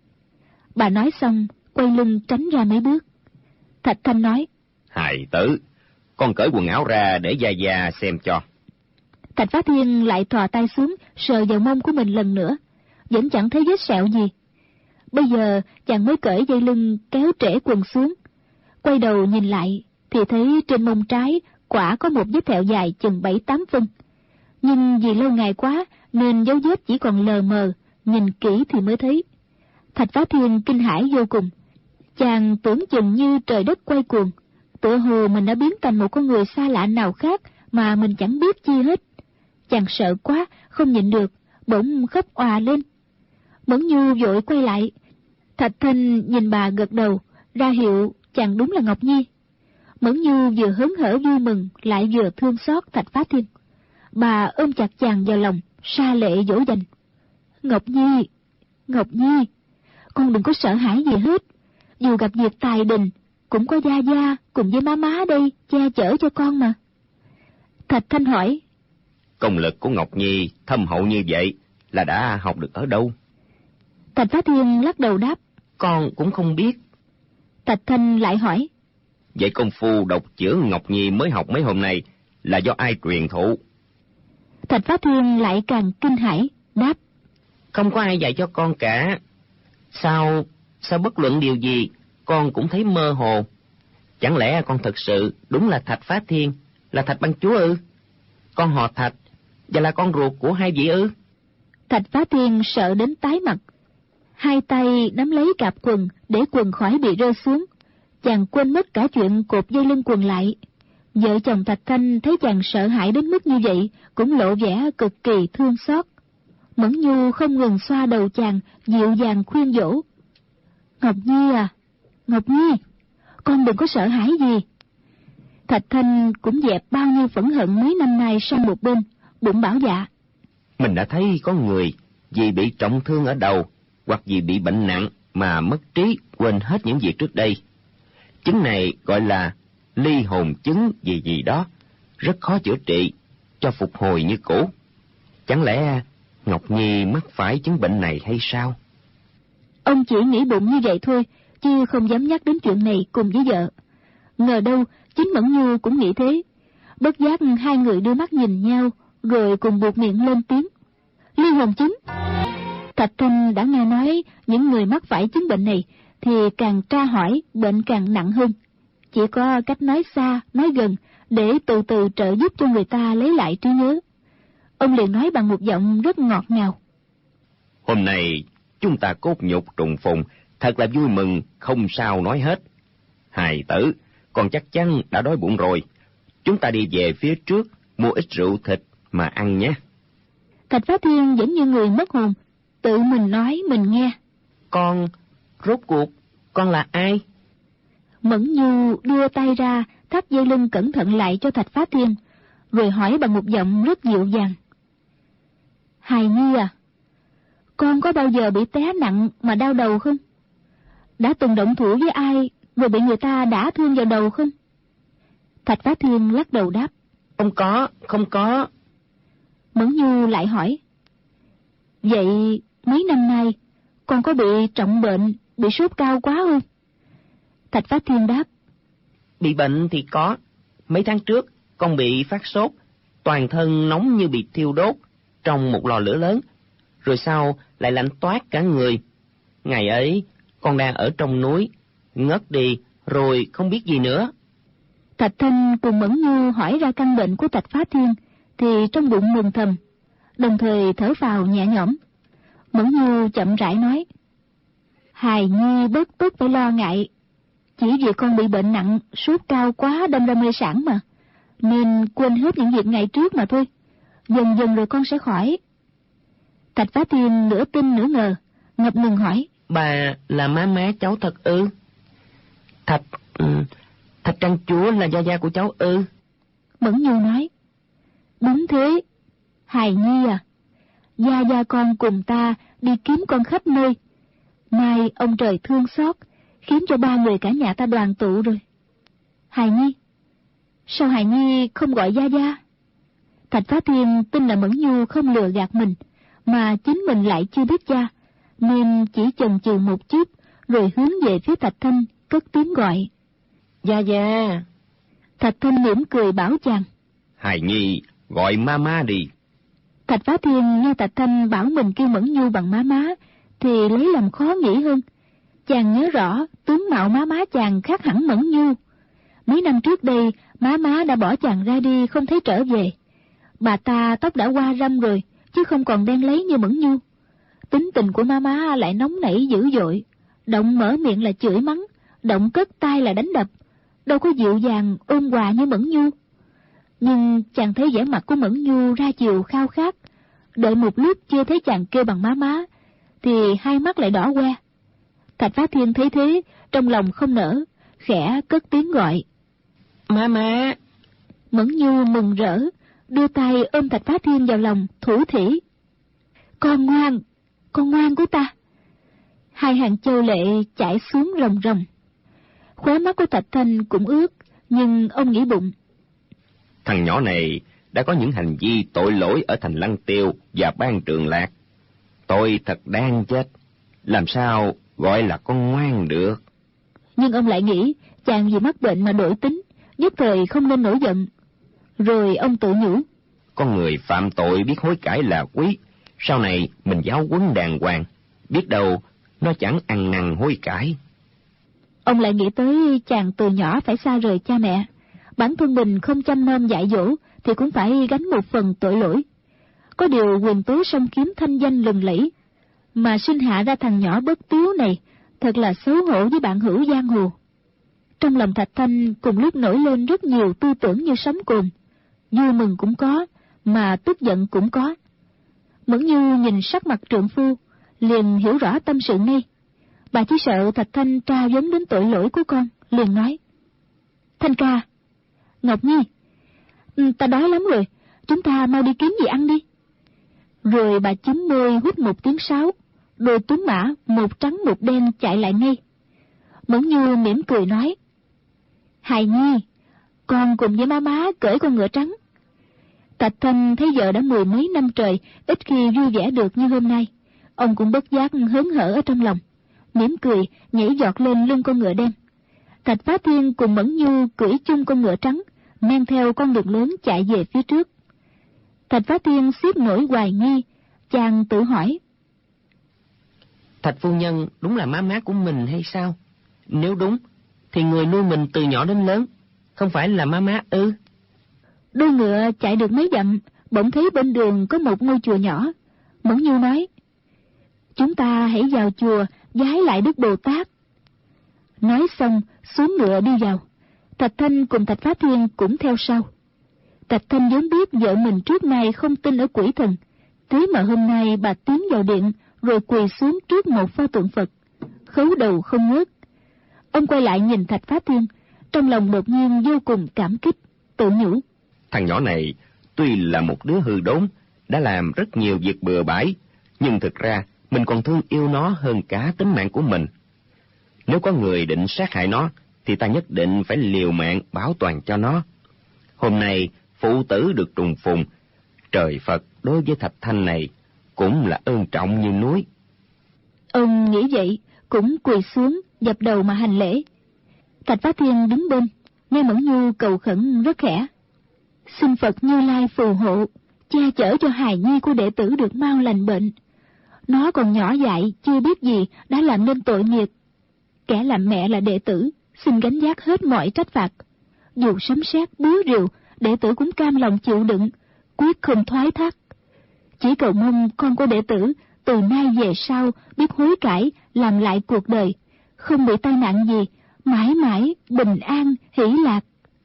Bà nói xong quay lưng tránh ra mấy bước. Thạch Thanh nói: Hài tử, con cởi quần áo ra để Gia Gia xem cho. Thạch Phá Thiên lại thò tay xuống sờ vào mông của mình lần nữa, vẫn chẳng thấy vết sẹo gì. Bây giờ chàng mới cởi dây lưng kéo trễ quần xuống, quay đầu nhìn lại thì thấy trên mông trái quả có một vết thẹo dài chừng 7-8 phân. Nhưng vì lâu ngày quá nên dấu vết chỉ còn lờ mờ, nhìn kỹ thì mới thấy. Thạch Phá Thiên kinh hãi vô cùng. Chàng tưởng chừng như trời đất quay cuồng, tựa hồ mình đã biến thành một con người xa lạ nào khác mà mình chẳng biết chi hết. Chàng sợ quá, không nhịn được, bỗng khóc òa lên. Mẫn Nhu vội quay lại. Thạch Thanh nhìn bà gật đầu, ra hiệu chàng đúng là Ngọc Nhi. Mẫn Nhu vừa hớn hở vui mừng, lại vừa thương xót Thạch Phá Thiên. Bà ôm chặt chàng vào lòng, sa lệ dỗ dành. Ngọc Nhi, con đừng có sợ hãi gì hết. Dù gặp việc tài đình, cũng có Gia Gia cùng với má đây che chở cho con mà. Thạch Thanh hỏi: Công lực của Ngọc Nhi thâm hậu như vậy là đã học được ở đâu? Thạch Phá Thiên lắc đầu đáp: Con cũng không biết. Thạch Thanh lại hỏi: Vậy công phu độc chữa Ngọc Nhi mới học mấy hôm nay là do ai truyền thụ? Thạch Phá Thiên lại càng kinh hãi, đáp: Không có ai dạy cho con cả. Sao bất luận điều gì con cũng thấy mơ hồ? Chẳng lẽ con thật sự đúng là Thạch Phá Thiên, là Thạch Băng Chúa ư? Con họ Thạch và là con ruột của hai vị ư? Thạch Phá Thiên sợ đến tái mặt, 2 tay nắm lấy cạp quần để quần khỏi bị rơi xuống. Chàng quên mất cả chuyện cột dây lưng quần lại. Vợ chồng Thạch Thanh thấy chàng sợ hãi đến mức như vậy cũng lộ vẻ cực kỳ thương xót. Mẫn Nhu không ngừng xoa đầu chàng, dịu dàng khuyên dỗ: Ngọc Nhi à, Ngọc Nhi, con đừng có sợ hãi gì. Thạch Thanh cũng dẹp bao nhiêu phẫn hận mấy năm nay sang một bên, bụng bảo dạ: Mình đã thấy có người vì bị trọng thương ở đầu hoặc vì bị bệnh nặng mà mất trí, quên hết những việc trước đây. Chứng này gọi là ly hồn chứng gì đó, rất khó chữa trị, cho phục hồi như cũ. Chẳng lẽ Ngọc Nhi mắc phải chứng bệnh này hay sao? Ông chỉ nghĩ bụng như vậy thôi, chứ không dám nhắc đến chuyện này cùng với vợ. Ngờ đâu chính Mẫn Nhu cũng nghĩ thế. Bất giác 2 người đưa mắt nhìn nhau, rồi cùng buột miệng lên tiếng: Ly hồn chứng. Thạch Thanh đã nghe nói những người mắc phải chứng bệnh này thì càng tra hỏi bệnh càng nặng hơn. Chỉ có cách nói xa, nói gần để từ từ trợ giúp cho người ta lấy lại trí nhớ. Ông liền nói bằng một giọng rất ngọt ngào: Hôm nay chúng ta cốt nhục trùng phùng, thật là vui mừng, không sao nói hết. Hài tử, con chắc chắn đã đói bụng rồi. Chúng ta đi về phía trước, mua ít rượu thịt mà ăn nhé. Thạch Phá Thiên vẫn như người mất hồn, tự mình nói mình nghe: Con, rốt cuộc, con là ai? Mẫn Nhu đưa tay ra thắt dây lưng cẩn thận lại cho Thạch Phá Thiên, rồi hỏi bằng một giọng rất dịu dàng: Hài Nhi à, con có bao giờ bị té nặng mà đau đầu không? Đã từng động thủ với ai rồi bị người ta đả thương vào đầu không? Thạch Phá Thiên lắc đầu đáp: Không có. Mẫn Nhu lại hỏi: Vậy mấy năm nay con có bị trọng bệnh, bị sốt cao quá không? Thạch Phá Thiên đáp: Bị bệnh thì có. Mấy tháng trước, con bị phát sốt, toàn thân nóng như bị thiêu đốt trong một lò lửa lớn, rồi sau lại lạnh toát cả người. Ngày ấy, con đang ở trong núi, ngất đi, rồi không biết gì nữa. Thạch Thanh cùng Mẫn Nhu hỏi ra căn bệnh của Thạch Phá Thiên, thì trong bụng mừng thầm, đồng thời thở phào nhẹ nhõm. Mẫn Nhu chậm rãi nói: Hài Nhi bớt phải lo ngại, chỉ vì con bị bệnh nặng, sốt cao quá đâm ra mê sản mà, nên quên hết những việc ngày trước mà thôi. Dần dần rồi con sẽ khỏi. Thạch Phá Thiên nửa tin nửa ngờ, ngập ngừng hỏi: Bà là má cháu thật ư? Thạch Trang Chúa là gia của cháu ư? Mẫn Nhu nói: Đúng thế, Hài Nhi à, gia con cùng ta đi kiếm con khắp nơi. Nay ông trời thương xót, khiến cho 3 người cả nhà ta đoàn tụ rồi. Hài Nhi, sao Hài Nhi không gọi gia? Thạch Phá Thiên tin là Mẫn Nhu không lừa gạt mình, mà chính mình lại chưa biết gia, nên chỉ chần chừ một chút, rồi hướng về phía Thạch Thanh cất tiếng gọi: Gia. Thạch Thanh mỉm cười bảo chàng: Hài Nhi gọi má đi. Thạch Phá Thiên nghe Thạch Thanh bảo mình kêu Mẫn Nhu bằng má, thì lấy làm khó nghĩ hơn. Chàng nhớ rõ tướng mạo má chàng khác hẳn Mẫn Nhu. Mấy năm trước đây, má đã bỏ chàng ra đi không thấy trở về. Bà ta tóc đã qua râm rồi, chứ không còn đen lấy như Mẫn Nhu. Tính tình của má lại nóng nảy dữ dội, động mở miệng là chửi mắng, động cất tay là đánh đập, đâu có dịu dàng ôn hòa như Mẫn Nhu. Nhưng chàng thấy vẻ mặt của Mẫn Nhu ra chiều khao khát, đợi một lúc chưa thấy chàng kêu bằng má, thì hai mắt lại đỏ que. Thạch Phá Thiên thấy thế, trong lòng không nỡ, khẽ cất tiếng gọi: Má. Mẫn Nhu mừng rỡ, đưa tay ôm Thạch Phá Thiên vào lòng, thủ thỉ: Con ngoan của ta. Hai hàng châu lệ chảy xuống ròng ròng. Khóe mắt của Thạch Thanh cũng ướt, nhưng ông nghĩ bụng: Thằng nhỏ này đã có những hành vi tội lỗi ở thành Lăng Tiêu và Ban Trường Lạc. Tôi thật đáng chết, làm sao gọi là con ngoan được. Nhưng ông lại nghĩ chàng vì mắc bệnh mà đổi tính, nhất thời không nên nổi giận. Rồi ông tự nhủ: Con người phạm tội biết hối cải là quý, sau này mình giáo huấn đàng hoàng, biết đâu nó chẳng ăn năn hối cải. Ông lại nghĩ tới chàng từ nhỏ phải xa rời cha mẹ, bản thân mình không chăm nom dạy dỗ thì cũng phải gánh một phần tội lỗi. Có điều quyền tố song kiếm thanh danh lừng lẫy, mà sinh hạ ra thằng nhỏ bất tiếu này, thật là xấu hổ với bạn hữu giang hồ. Trong lòng Thạch Thanh cùng lúc nổi lên rất nhiều tư tưởng như sóng cồn, vui mừng cũng có, mà tức giận cũng có. Mẫn Nhu nhìn sắc mặt trượng phu, liền hiểu rõ tâm sự ngay. Bà chỉ sợ Thạch Thanh tra vấn đến tội lỗi của con, liền nói: Thanh ca, Ngọc Nhi, ta đói lắm rồi, chúng ta mau đi kiếm gì ăn đi. Rồi bà chúm môi hút một tiếng sáo, đôi tuấn mã một trắng một đen chạy lại ngay. Mẫn Nhu mỉm cười nói: Hài Nhi, con cùng với má cưỡi con ngựa trắng. Thạch Thanh thấy vợ đã 10 mấy năm trời ít khi vui vẻ được như hôm nay, ông cũng bất giác hớn hở ở trong lòng, mỉm cười nhảy giọt lên lưng con ngựa đen. Thạch Phá Thiên cùng Mẫn Nhu cưỡi chung con ngựa trắng, men theo con đường lớn chạy về phía trước. Thạch Phá Thiên xiết nỗi hoài nghi, chàng tự hỏi: Thạch phu nhân đúng là má của mình hay sao? Nếu đúng, thì người nuôi mình từ nhỏ đến lớn không phải là má ư? Đôi ngựa chạy được mấy dặm, bỗng thấy bên đường có một ngôi chùa nhỏ. Mẫn Nhu nói: Chúng ta hãy vào chùa vái lại Đức Bồ Tát. Nói xong xuống ngựa đi vào. Thạch Thanh cùng Thạch Phá Thiên cũng theo sau. Thạch Thanh vốn biết vợ mình trước nay không tin ở quỷ thần, thế mà hôm nay bà tiến vào điện rồi quỳ xuống trước một pho tượng Phật, khấu đầu không ngớt. Ông quay lại nhìn Thạch Phá Thiên, trong lòng đột nhiên vô cùng cảm kích, tự nhủ: Thằng nhỏ này tuy là một đứa hư đốn, đã làm rất nhiều việc bừa bãi, nhưng thực ra mình còn thương yêu nó hơn cả tính mạng của mình. Nếu có người định sát hại nó, thì ta nhất định phải liều mạng bảo toàn cho nó. Hôm nay phụ tử được trùng phùng, trời Phật đối với Thạch Thanh này cũng là ơn trọng như núi. Ông nghĩ vậy, cũng quỳ xuống dập đầu mà hành lễ. Thạch Phá Thiên đứng bên, nghe Mẫn Nhu cầu khẩn rất khẽ: "Xin Phật Như Lai phù hộ, che chở cho hài nhi của đệ tử được mau lành bệnh. Nó còn nhỏ dại, chưa biết gì đã làm nên tội nghiệp. Kẻ làm mẹ là đệ tử, xin gánh vác hết mọi trách phạt. Dù sấm sét búa rìu, đệ tử cũng cam lòng chịu đựng, quyết không thoái thác. Chỉ cầu mong con của đệ tử từ nay về sau biết hối cải, làm lại cuộc đời, không bị tai nạn gì, mãi mãi bình an hỷ lạc."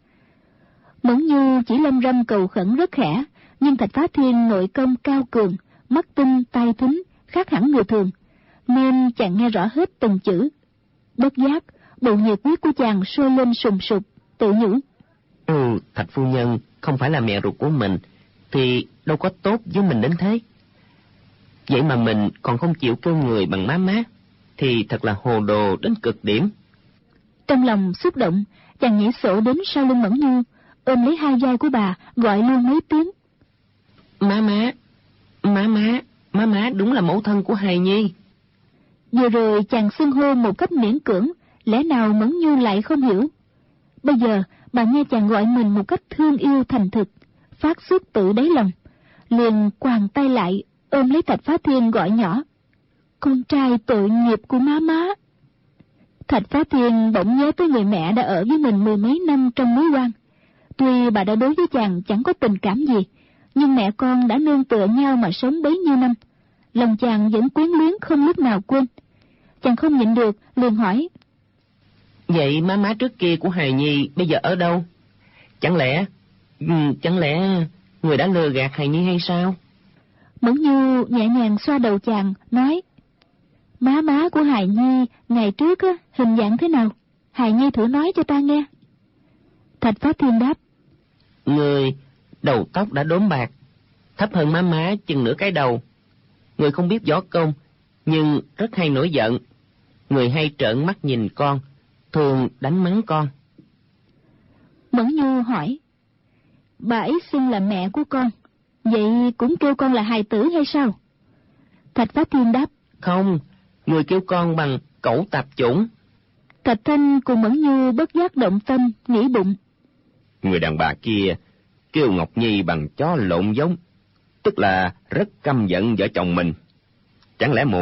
Mẫn Nhu chỉ lâm râm cầu khẩn rất khẽ, nhưng Thạch Phá Thiên nội công cao cường, mắt tinh tai thính, khác hẳn người thường, nên chàng nghe rõ hết từng chữ. Bất giác, bầu nhiệt huyết của chàng sôi lên sùng sục, tự nhủ: Thạch phu nhân không phải là mẹ ruột của mình, thì đâu có tốt với mình đến thế. Vậy mà mình còn không chịu kêu người bằng má má, thì thật là hồ đồ đến cực điểm. Trong lòng xúc động, chàng nhảy sổ đến sau lưng Mẫn Nhu, ôm lấy hai vai của bà, gọi luôn mấy tiếng: Má má, má má, má má đúng là mẫu thân của hài nhi. Vừa rồi chàng xưng hô một cách miễn cưỡng, lẽ nào Mẫn Nhu lại không hiểu? Bây giờ bà nghe chàng gọi mình một cách thương yêu thành thực, phát xuất tự đáy lòng, liền quàng tay lại ôm lấy Thạch Phá Thiên gọi nhỏ: "Con trai tội nghiệp của má má." Thạch Phá Thiên bỗng nhớ tới người mẹ đã ở với mình mười mấy năm trong núi quan. Tuy bà đã đối với chàng chẳng có tình cảm gì, nhưng mẹ con đã nương tựa nhau mà sống bấy nhiêu năm, lòng chàng vẫn quyến luyến không lúc nào quên. Chàng không nhịn được, liền hỏi: "Vậy má má trước kia của hài nhi bây giờ ở đâu? Chẳng lẽ người đã lừa gạt hài nhi hay sao?" Mẫn Nhu nhẹ nhàng xoa đầu chàng, nói: "Má má của hài nhi ngày trước hình dạng thế nào? Hài nhi thử nói cho ta nghe." Thạch Phá Thiên đáp: "Người đầu tóc đã đốm bạc, thấp hơn má má chừng nửa cái đầu. Người không biết võ công, nhưng rất hay nổi giận. Người hay trợn mắt nhìn con, thường đánh mắng con." Mẫn Nhu hỏi: "Bà ấy xưng là mẹ của con, vậy cũng kêu con là hài tử hay sao?" Thạch Phá Thiên đáp: "Không, người kêu con bằng cẩu tạp chủng." Thạch Thanh cùng Mẫn Nhu bất giác động tâm, nghĩ bụng: Người đàn bà kia kêu Ngọc Nhi bằng chó lộn giống, tức là rất căm giận vợ chồng mình. Chẳng lẽ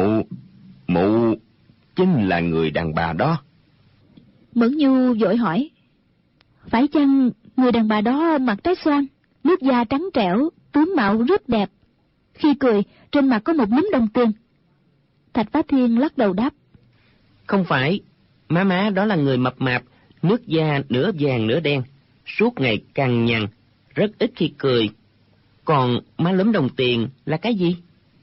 mụ chính là người đàn bà đó? Mẫn Nhu vội hỏi: "Phải chăng người đàn bà đó mặt trái xoan, nước da trắng trẻo, tướng mạo rất đẹp, khi cười trên mặt có một nắm đồng tiền?" Thạch Phá Thiên lắc đầu đáp: "Không phải, má má đó là người mập mạp, nước da nửa vàng nửa đen, suốt ngày cằn nhằn, rất ít khi cười. Còn má lúm đồng tiền là cái gì?"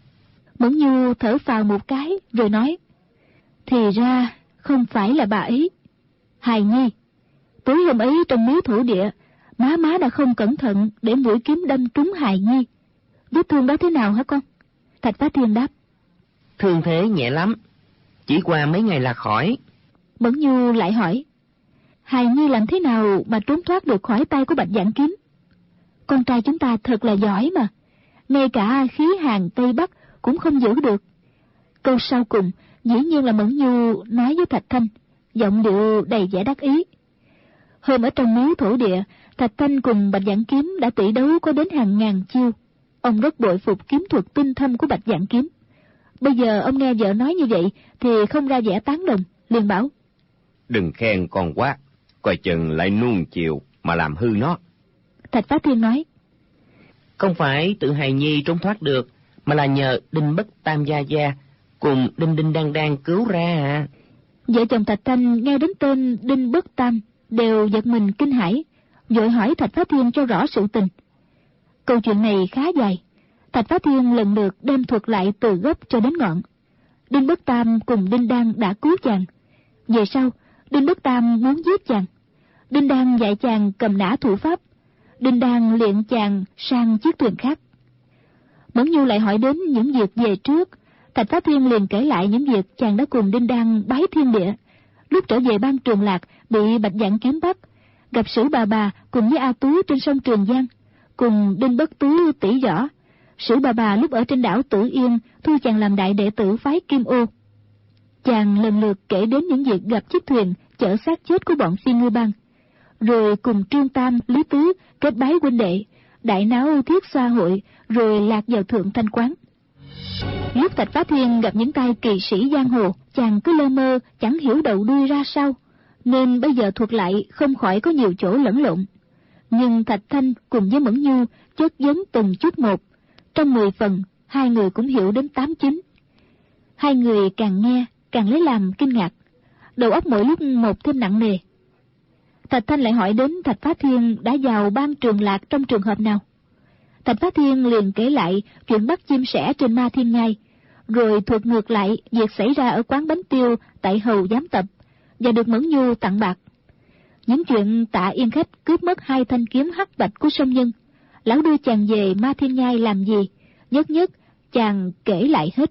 Mẫn Nhu thở phào một cái rồi nói: "Thì ra không phải là bà ấy. Hài nhi, tối hôm ấy trong miếu thổ địa, má đã không cẩn thận để mũi kiếm đâm trúng hài nhi. Vết thương đó thế nào hả con?" Thạch Phá Thiên đáp: "Thương thế nhẹ lắm, chỉ qua mấy ngày là khỏi." Mẫn Nhu lại hỏi: "Hài nhi làm thế nào mà trốn thoát được khỏi tay của Bạch Vạn Kiếm? Con trai chúng ta thật là giỏi mà, ngay cả khí hàn Tây Bắc cũng không giữ được." Câu sau cùng dĩ nhiên là Mẫn Nhu nói với Thạch Thanh, giọng điệu đầy vẻ đắc ý. Hôm ở trong miếu thổ địa, Thạch Thanh cùng Bạch Vạn Kiếm đã tỷ đấu có đến hàng ngàn chiêu. Ông rất bội phục kiếm thuật tinh thâm của Bạch Vạn Kiếm. Bây giờ ông nghe vợ nói như vậy thì không ra vẻ tán đồng, liền bảo: "Đừng khen con quá, coi chừng lại nuông chiều mà làm hư nó." Thạch Phá Thiên nói: "Không phải tự hài nhi trốn thoát được, mà là nhờ Đinh Bất Tam Gia Gia cùng Đinh Đan cứu ra à." Vợ chồng Thạch Thanh nghe đến tên Đinh Bất Tam đều giật mình kinh hãi, vội hỏi Thạch Phá Thiên cho rõ sự tình. Câu chuyện này khá dài, Thạch Phá Thiên lần lượt đem thuật lại từ gốc cho đến ngọn. Đinh Bất Tam cùng Đinh Đan đã cứu chàng. Về sau, Đinh Bất Tam muốn giết chàng. Đinh Đan dạy chàng cầm nã thủ pháp. Đinh Đan luyện chàng sang chiếc thuyền khác. Mẫn Nhu lại hỏi đến những việc về trước. Thạch Phá Thiên liền kể lại những việc chàng đã cùng Đinh Đan bái thiên địa, lúc trở về Ban Trường Lạc bị Bạch Vạn Kiếm bắt, gặp Sử Bà cùng với A Tú trên sông Trường Giang, cùng Đinh Bất Tú tỷ võ. Sử Bà lúc ở trên đảo Tử Yên thu chàng làm đại đệ tử phái Kim Ô. Chàng lần lượt kể đến những việc gặp chiếc thuyền chở xác chết của bọn Phi Ngư Bang, rồi cùng Trương Tam, Lý Tứ kết bái huynh đệ, đại náo thiết xoa hội, rồi lạc vào Thượng Thanh Quán. Lúc Thạch Phá Thiên gặp những tay kỳ sĩ giang hồ, chàng cứ lơ mơ chẳng hiểu đầu đuôi ra sao, nên bây giờ thuật lại không khỏi có nhiều chỗ lẫn lộn. Nhưng Thạch Thanh cùng với Mẫn Nhu chất vấn từng chút một, trong 10 phần, hai người cũng hiểu đến 8-9. Hai người càng nghe càng lấy làm kinh ngạc, đầu óc mỗi lúc một thêm nặng nề. Thạch Thanh lại hỏi đến Thạch Phá Thiên đã vào ban Trường Lạc trong trường hợp nào. Thạch Phá Thiên liền kể lại chuyện bắt chim sẻ trên Ma Thiên Ngai, rồi thuật ngược lại việc xảy ra ở quán bánh tiêu tại Hầu Giám Tập và được Mẫn Nhu tặng bạc. Những chuyện Tạ Yên Khách cướp mất 2 thanh kiếm hắc bạch của Sông Nhân, lão đưa chàng về Ma Thiên Nhai làm gì, nhất nhất chàng kể lại hết.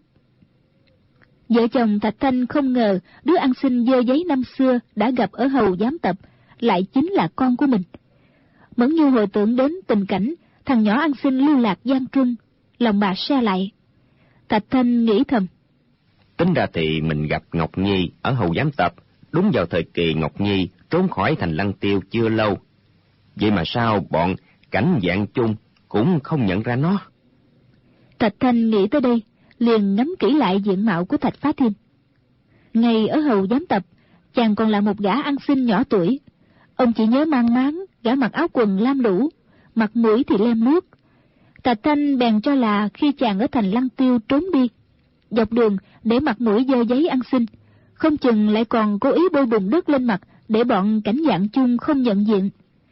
Vợ chồng Thạch Thanh không ngờ đứa ăn xin dơ giấy năm xưa đã gặp ở Hầu Giám Tập lại chính là con của mình. Mẫn Nhu hồi tưởng đến tình cảnh thằng nhỏ ăn xin lưu lạc Giang Trung, lòng bà se lại. Thạch Thanh nghĩ thầm, tính ra thì mình gặp Ngọc Nhi ở Hầu Giám Tập đúng vào thời kỳ Ngọc Nhi trốn khỏi thành Lăng Tiêu chưa lâu, vậy mà sao bọn Cảnh Vạn Chung cũng không nhận ra nó. Thạch Thanh nghĩ tới đây liền ngắm kỹ lại diện mạo của Thạch Phá Thiên. Ngày ở Hầu Giám Tập, chàng còn là một gã ăn xin nhỏ tuổi. Ông chỉ nhớ mang máng gã mặc áo quần lam lũ, mặt mũi thì lem luốc. Thạch Thanh bèn cho là khi chàng ở thành Lăng Tiêu trốn đi, dọc đường để mặt mũi dơ giấy ăn xin, không chừng lại còn cố ý bôi bùn đất lên mặt để bọn Cảnh Vạn Chung không nhận diện.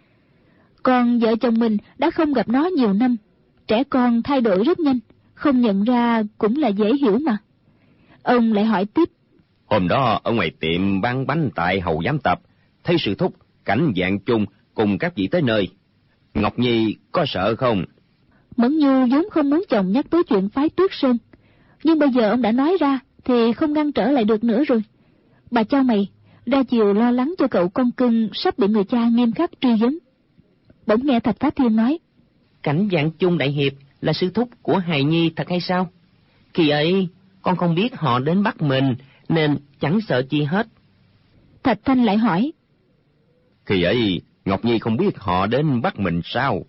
Còn vợ chồng mình đã không gặp nó nhiều năm, trẻ con thay đổi rất nhanh, không nhận ra cũng là dễ hiểu mà. Ông lại hỏi tiếp, hôm đó ở ngoài tiệm bán bánh tại Hầu Giám Tập, thấy sư thúc Cảnh Vạn Chung cùng các vị tới nơi, Ngọc Nhi có sợ không? Mẫn Nhu vốn không muốn chồng nhắc tới chuyện phái Tuyết Sơn, nhưng bây giờ ông đã nói ra thì không ngăn trở lại được nữa rồi. Bà cho mày ra chiều lo lắng cho cậu con cưng sắp bị người cha nghiêm khắc truy vấn. Bỗng nghe Thạch Phá Thiên nói, Cảnh Vạn Chung đại hiệp là sư thúc của hài nhi thật hay sao? Khi ấy con không biết họ đến bắt mình nên chẳng sợ chi hết. Thạch Thanh lại hỏi, khi ấy Ngọc Nhi không biết họ đến bắt mình sao?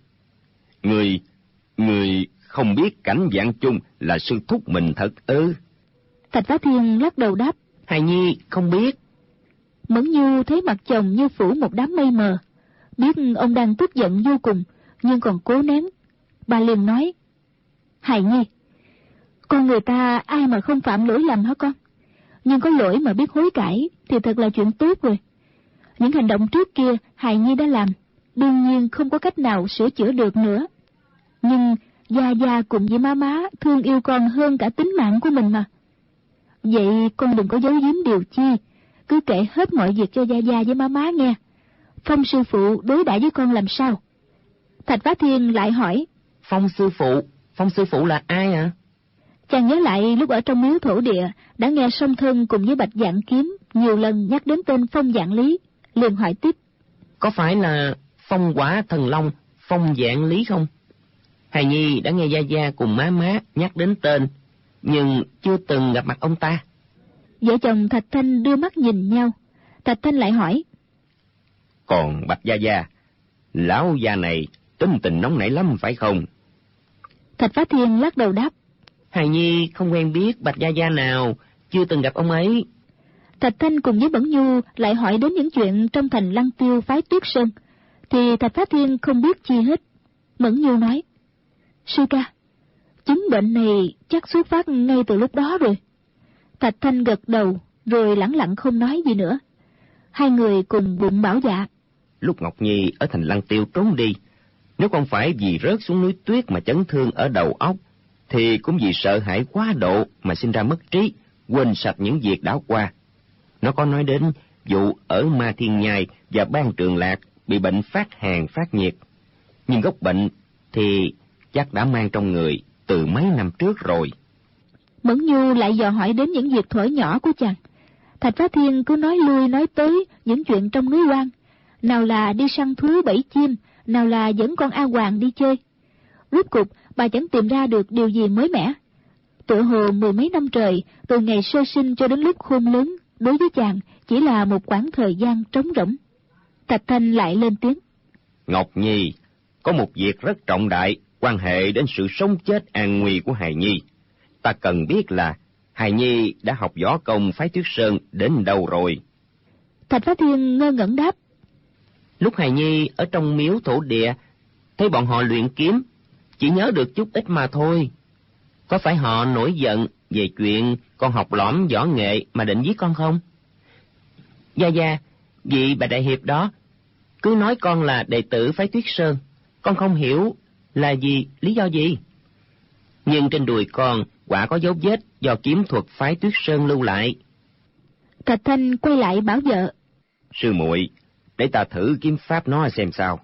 Người không biết Cảnh Vạn Chung là sư thúc mình thật ư? Thạch Phá Thiên lắc đầu đáp, hài nhi không biết. Mẫn Nhu thấy mặt chồng như phủ một đám mây mờ, biết ông đang tức giận vô cùng, nhưng còn cố nén. Bà liền nói, hài nhi, con người ta ai mà không phạm lỗi lầm hả con? Nhưng có lỗi mà biết hối cải thì thật là chuyện tốt rồi. Những hành động trước kia hài nhi đã làm, đương nhiên không có cách nào sửa chữa được nữa. Nhưng Gia Gia cùng với má thương yêu con hơn cả tính mạng của mình mà. Vậy con đừng có giấu giếm điều chi, cứ kể hết mọi việc cho Gia Gia với má nghe. Phong sư phụ đối đãi với con làm sao? Thạch Phá Thiên lại hỏi, Phong sư phụ là ai ạ? Chàng nhớ lại lúc ở trong miếu thổ địa đã nghe Song Thân cùng với Bạch Vạn Kiếm nhiều lần nhắc đến tên Phong Vạn Lý, liền hỏi tiếp, có phải là Phong Quả Thần Long Phong Vạn Lý không? hài nhi đã nghe Gia Gia cùng má nhắc đến tên, nhưng chưa từng gặp mặt ông ta. Vợ chồng Thạch Thanh đưa mắt nhìn nhau. Thạch Thanh lại hỏi, còn Bạch Gia, lão già này tính tình nóng nảy lắm phải không? Thạch Phá Thiên lắc đầu đáp, hài nhi không quen biết Bạch Gia nào, chưa từng gặp ông ấy. Thạch Thanh cùng với Mẫn Nhu lại hỏi đến những chuyện trong thành Lăng Tiêu phái Tuyết Sơn, thì Thạch Phá Thiên không biết chi hết. Mẫn Nhu nói, sư ca, chứng bệnh này chắc xuất phát ngay từ lúc đó rồi. Thạch Thanh gật đầu rồi lẳng lặng không nói gì nữa. Hai người cùng bụng bảo dạ. Lúc Ngọc Nhi ở thành Lăng Tiêu trốn đi, nếu không phải vì rớt xuống núi tuyết mà chấn thương ở đầu óc, thì cũng vì sợ hãi quá độ mà sinh ra mất trí, quên sạch những việc đã qua. Nó có nói đến vụ ở Ma Thiên Nhai và Ban Trường Lạc bị bệnh phát hàn phát nhiệt, nhưng gốc bệnh thì chắc đã mang trong người từ mấy năm trước rồi. Mẫn Nhu lại dò hỏi đến những việc thuở nhỏ của chàng. Thạch Phá Thiên cứ nói lui nói tới những chuyện trong núi Quan, nào là đi săn thú bẫy chim, nào là dẫn con A Hoàng đi chơi. Rốt cục bà chẳng tìm ra được điều gì mới mẻ. Tựa hồ 10 mấy năm trời, từ ngày sơ sinh cho đến lúc khôn lớn, đối với chàng chỉ là một quãng thời gian trống rỗng. Thạch Thanh lại lên tiếng. Ngọc Nhi, có một việc rất trọng đại, quan hệ đến sự sống chết an nguy của hài nhi. Ta cần biết là hài nhi đã học võ công phái Tuyết Sơn đến đâu rồi? Thạch Phá Thiên ngơ ngẩn đáp. Lúc hài nhi ở trong miếu thổ địa, thấy bọn họ luyện kiếm, chỉ nhớ được chút ít mà thôi. Có phải họ nổi giận về chuyện con học lõm võ nghệ mà định giết con không? Gia, vị bà đại hiệp đó cứ nói con là đệ tử phái Tuyết Sơn, con không hiểu là lý do gì. Nhưng trên đùi con quả có dấu vết do kiếm thuật phái Tuyết Sơn lưu lại. Thạch Thanh quay lại bảo vợ. Sư muội, để ta thử kiếm pháp nó xem sao.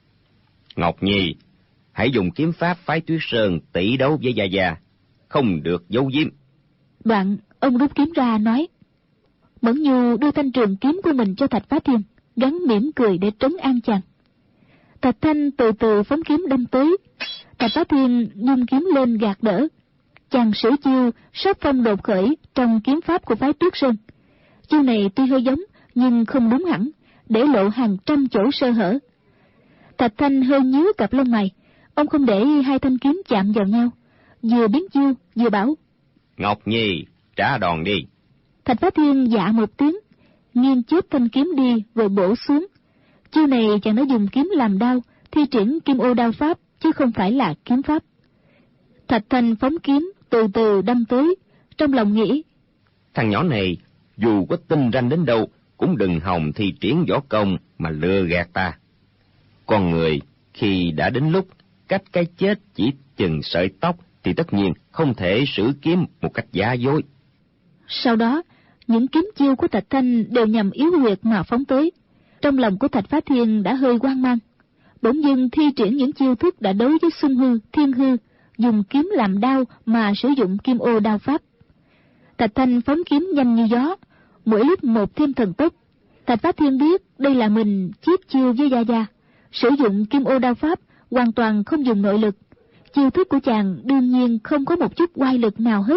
Ngọc Nhi, hãy dùng kiếm pháp phái Tuyết Sơn tỷ đấu với Gia, không được giấu giếm. Đoạn ông rút kiếm ra nói. Mẫn Nhu đưa thanh trường kiếm của mình cho Thạch Phá Thiên, gắn mỉm cười để trấn an chàng. Thạch Thanh từ từ phóng kiếm đâm tới. Thạch Phá Thiên dung kiếm lên gạt đỡ. Chàng sử chiêu sát phong đột khởi trong kiếm pháp của phái Tuyết Sơn. Chiêu này tuy hơi giống nhưng không đúng hẳn, để lộ hàng trăm chỗ sơ hở. Thạch Thanh hơi nhíu cặp lông mày, ông không để hai thanh kiếm chạm vào nhau, vừa biến chiêu vừa bảo. Ngọc Nhi, trả đòn đi. Thạch Phá Thiên dạ một tiếng, nghiêng chớp thanh kiếm đi rồi bổ xuống. Chiêu này chàng đã dùng kiếm làm đao, thi triển kim ô đao pháp chứ không phải là kiếm pháp. Thạch Thanh phóng kiếm từ từ đâm tới, trong lòng nghĩ. Thằng nhỏ này dù có tinh ranh đến đâu cũng đừng hòng thi triển võ công mà lừa gạt ta. Con người khi đã đến lúc cách cái chết chỉ chừng sợi tóc thì tất nhiên không thể sử kiếm một cách giả dối. Sau đó, những kiếm chiêu của Thạch Thanh đều nhằm yếu huyệt mà phóng tới. Trong lòng của Thạch Phá Thiên đã hơi hoang mang. Bỗng dưng thi triển những chiêu thức đã đối với Xuân Hư, Thiên Hư, dùng kiếm làm đao mà sử dụng kim ô đao pháp. Thạch Thanh phóng kiếm nhanh như gió, mỗi lúc một thêm thần tốc. Thạch Phá Thiên biết đây là mình chiết chiêu với Gia, sử dụng kim ô đao pháp hoàn toàn không dùng nội lực. Chiêu thức của chàng đương nhiên không có một chút oai lực nào hết.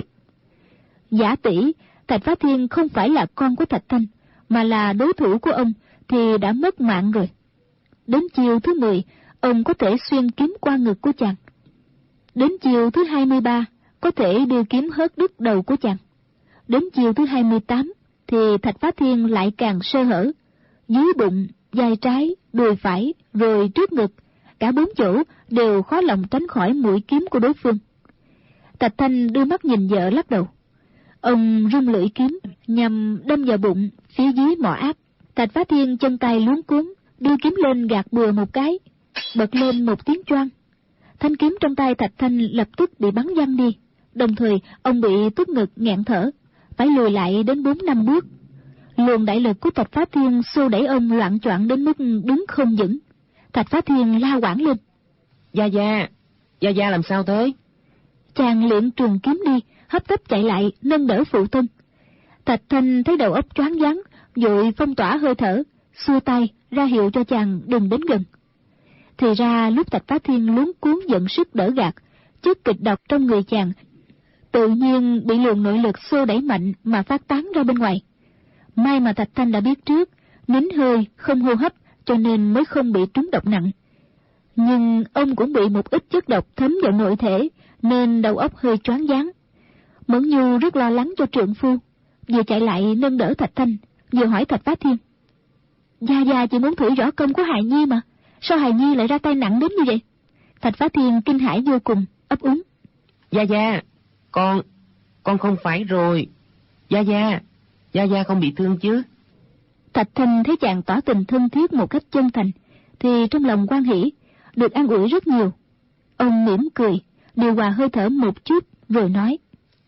Giả tỷ Thạch Phá Thiên không phải là con của Thạch Thanh, mà là đối thủ của ông thì đã mất mạng rồi. Đến chiêu thứ 10, ông có thể xuyên kiếm qua ngực của chàng. Đến chiêu thứ 23, có thể đưa kiếm hớt đứt đầu của chàng. Đến chiêu thứ 28, thì Thạch Phá Thiên lại càng sơ hở. Dưới bụng, vai trái, đùi phải, rồi trước ngực, cả 4 chỗ đều khó lòng tránh khỏi mũi kiếm của đối phương. Thạch Thanh đưa mắt nhìn vợ lắc đầu. Ông rung lưỡi kiếm nhằm đâm vào bụng phía dưới mỏ áp. Thạch Phá Thiên chân tay luống cuống, đưa kiếm lên gạt bừa một cái, bật lên một tiếng choang. Thanh kiếm trong tay Thạch Thanh lập tức bị bắn văng đi, đồng thời ông bị tức ngực nghẹn thở, phải lùi lại đến 4-5 bước. Luồng đại lực của Thạch Phá Thiên xô đẩy ông loạng choạng đến mức đứng không vững. Thạch Phá Thiên la quảng lên. Gia làm sao thế? Chàng luyện trường kiếm đi, hấp tấp chạy lại nâng đỡ phụ thân. Thạch Thanh thấy đầu óc choáng váng, vội phong tỏa hơi thở, xua tay ra hiệu cho chàng đừng đến gần. Thì ra lúc Thạch Phá Thiên luống cuống giận sức đỡ gạt, chất kịch độc trong người chàng tự nhiên bị luồng nội lực xô đẩy mạnh mà phát tán ra bên ngoài. May mà Thạch Thanh đã biết trước, nín hơi không hô hấp, cho nên mới không bị trúng độc nặng. Nhưng ông cũng bị một ít chất độc thấm vào nội thể, nên đầu óc hơi choáng váng. Mẫn Nhu rất lo lắng cho trượng phu, vừa chạy lại nâng đỡ Thạch Thanh, vừa hỏi Thạch Phá Thiên. Gia chỉ muốn thử võ công của hài nhi mà, sao hài nhi lại ra tay nặng đến như vậy? Thạch Phá Thiên kinh hãi vô cùng, ấp úng. Gia, con không phải rồi. Gia không bị thương chứ? Thạch Thanh thấy chàng tỏ tình thân thiết một cách chân thành, thì trong lòng hoan hỉ, được an ủi rất nhiều. Ông mỉm cười, điều hòa hơi thở một chút, rồi nói.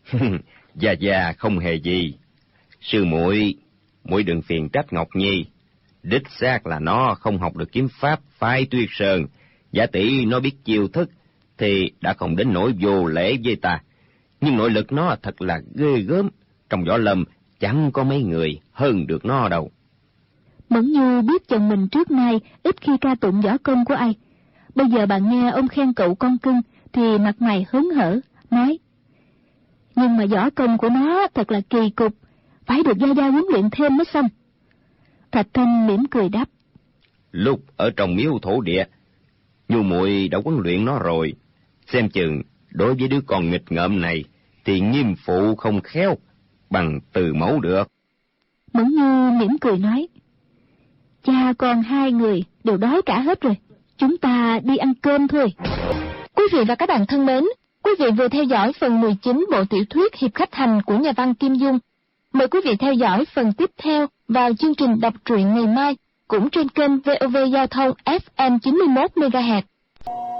Gia không hề gì. Sư muội đừng phiền trách Ngọc Nhi. Đích xác là nó không học được kiếm pháp phái Tuyết Sơn. Giả tỷ nó biết chiêu thức thì đã không đến nỗi vô lễ với ta. Nhưng nội lực nó thật là ghê gớm. Trong võ lâm chẳng có mấy người hơn được nó đâu. Mẫn Nhu biết chồng mình trước nay ít khi ca tụng võ công của ai. Bây giờ bà nghe ông khen cậu con cưng thì mặt mày hớn hở, nói. Nhưng mà võ công của nó thật là kỳ cục, phải được Gia huấn luyện thêm mới xong. Thạch Thanh mỉm cười đáp. lúc ở trong miếu thổ địa. Nhu muội đã huấn luyện nó rồi, xem chừng đối với đứa con nghịch ngợm này thì nghiêm phụ không khéo bằng từ mẫu được. Mẫn Nhu mỉm cười nói, cha con hai người đều đói cả hết rồi, chúng ta đi ăn cơm thôi. Quý vị và các bạn thân mến, quý vị vừa theo dõi phần 19 bộ tiểu thuyết Hiệp Khách Hành của nhà văn Kim Dung. Mời quý vị theo dõi phần tiếp theo vào chương trình đọc truyện ngày mai, cũng trên kênh VOV Giao thông FM 91 MHz.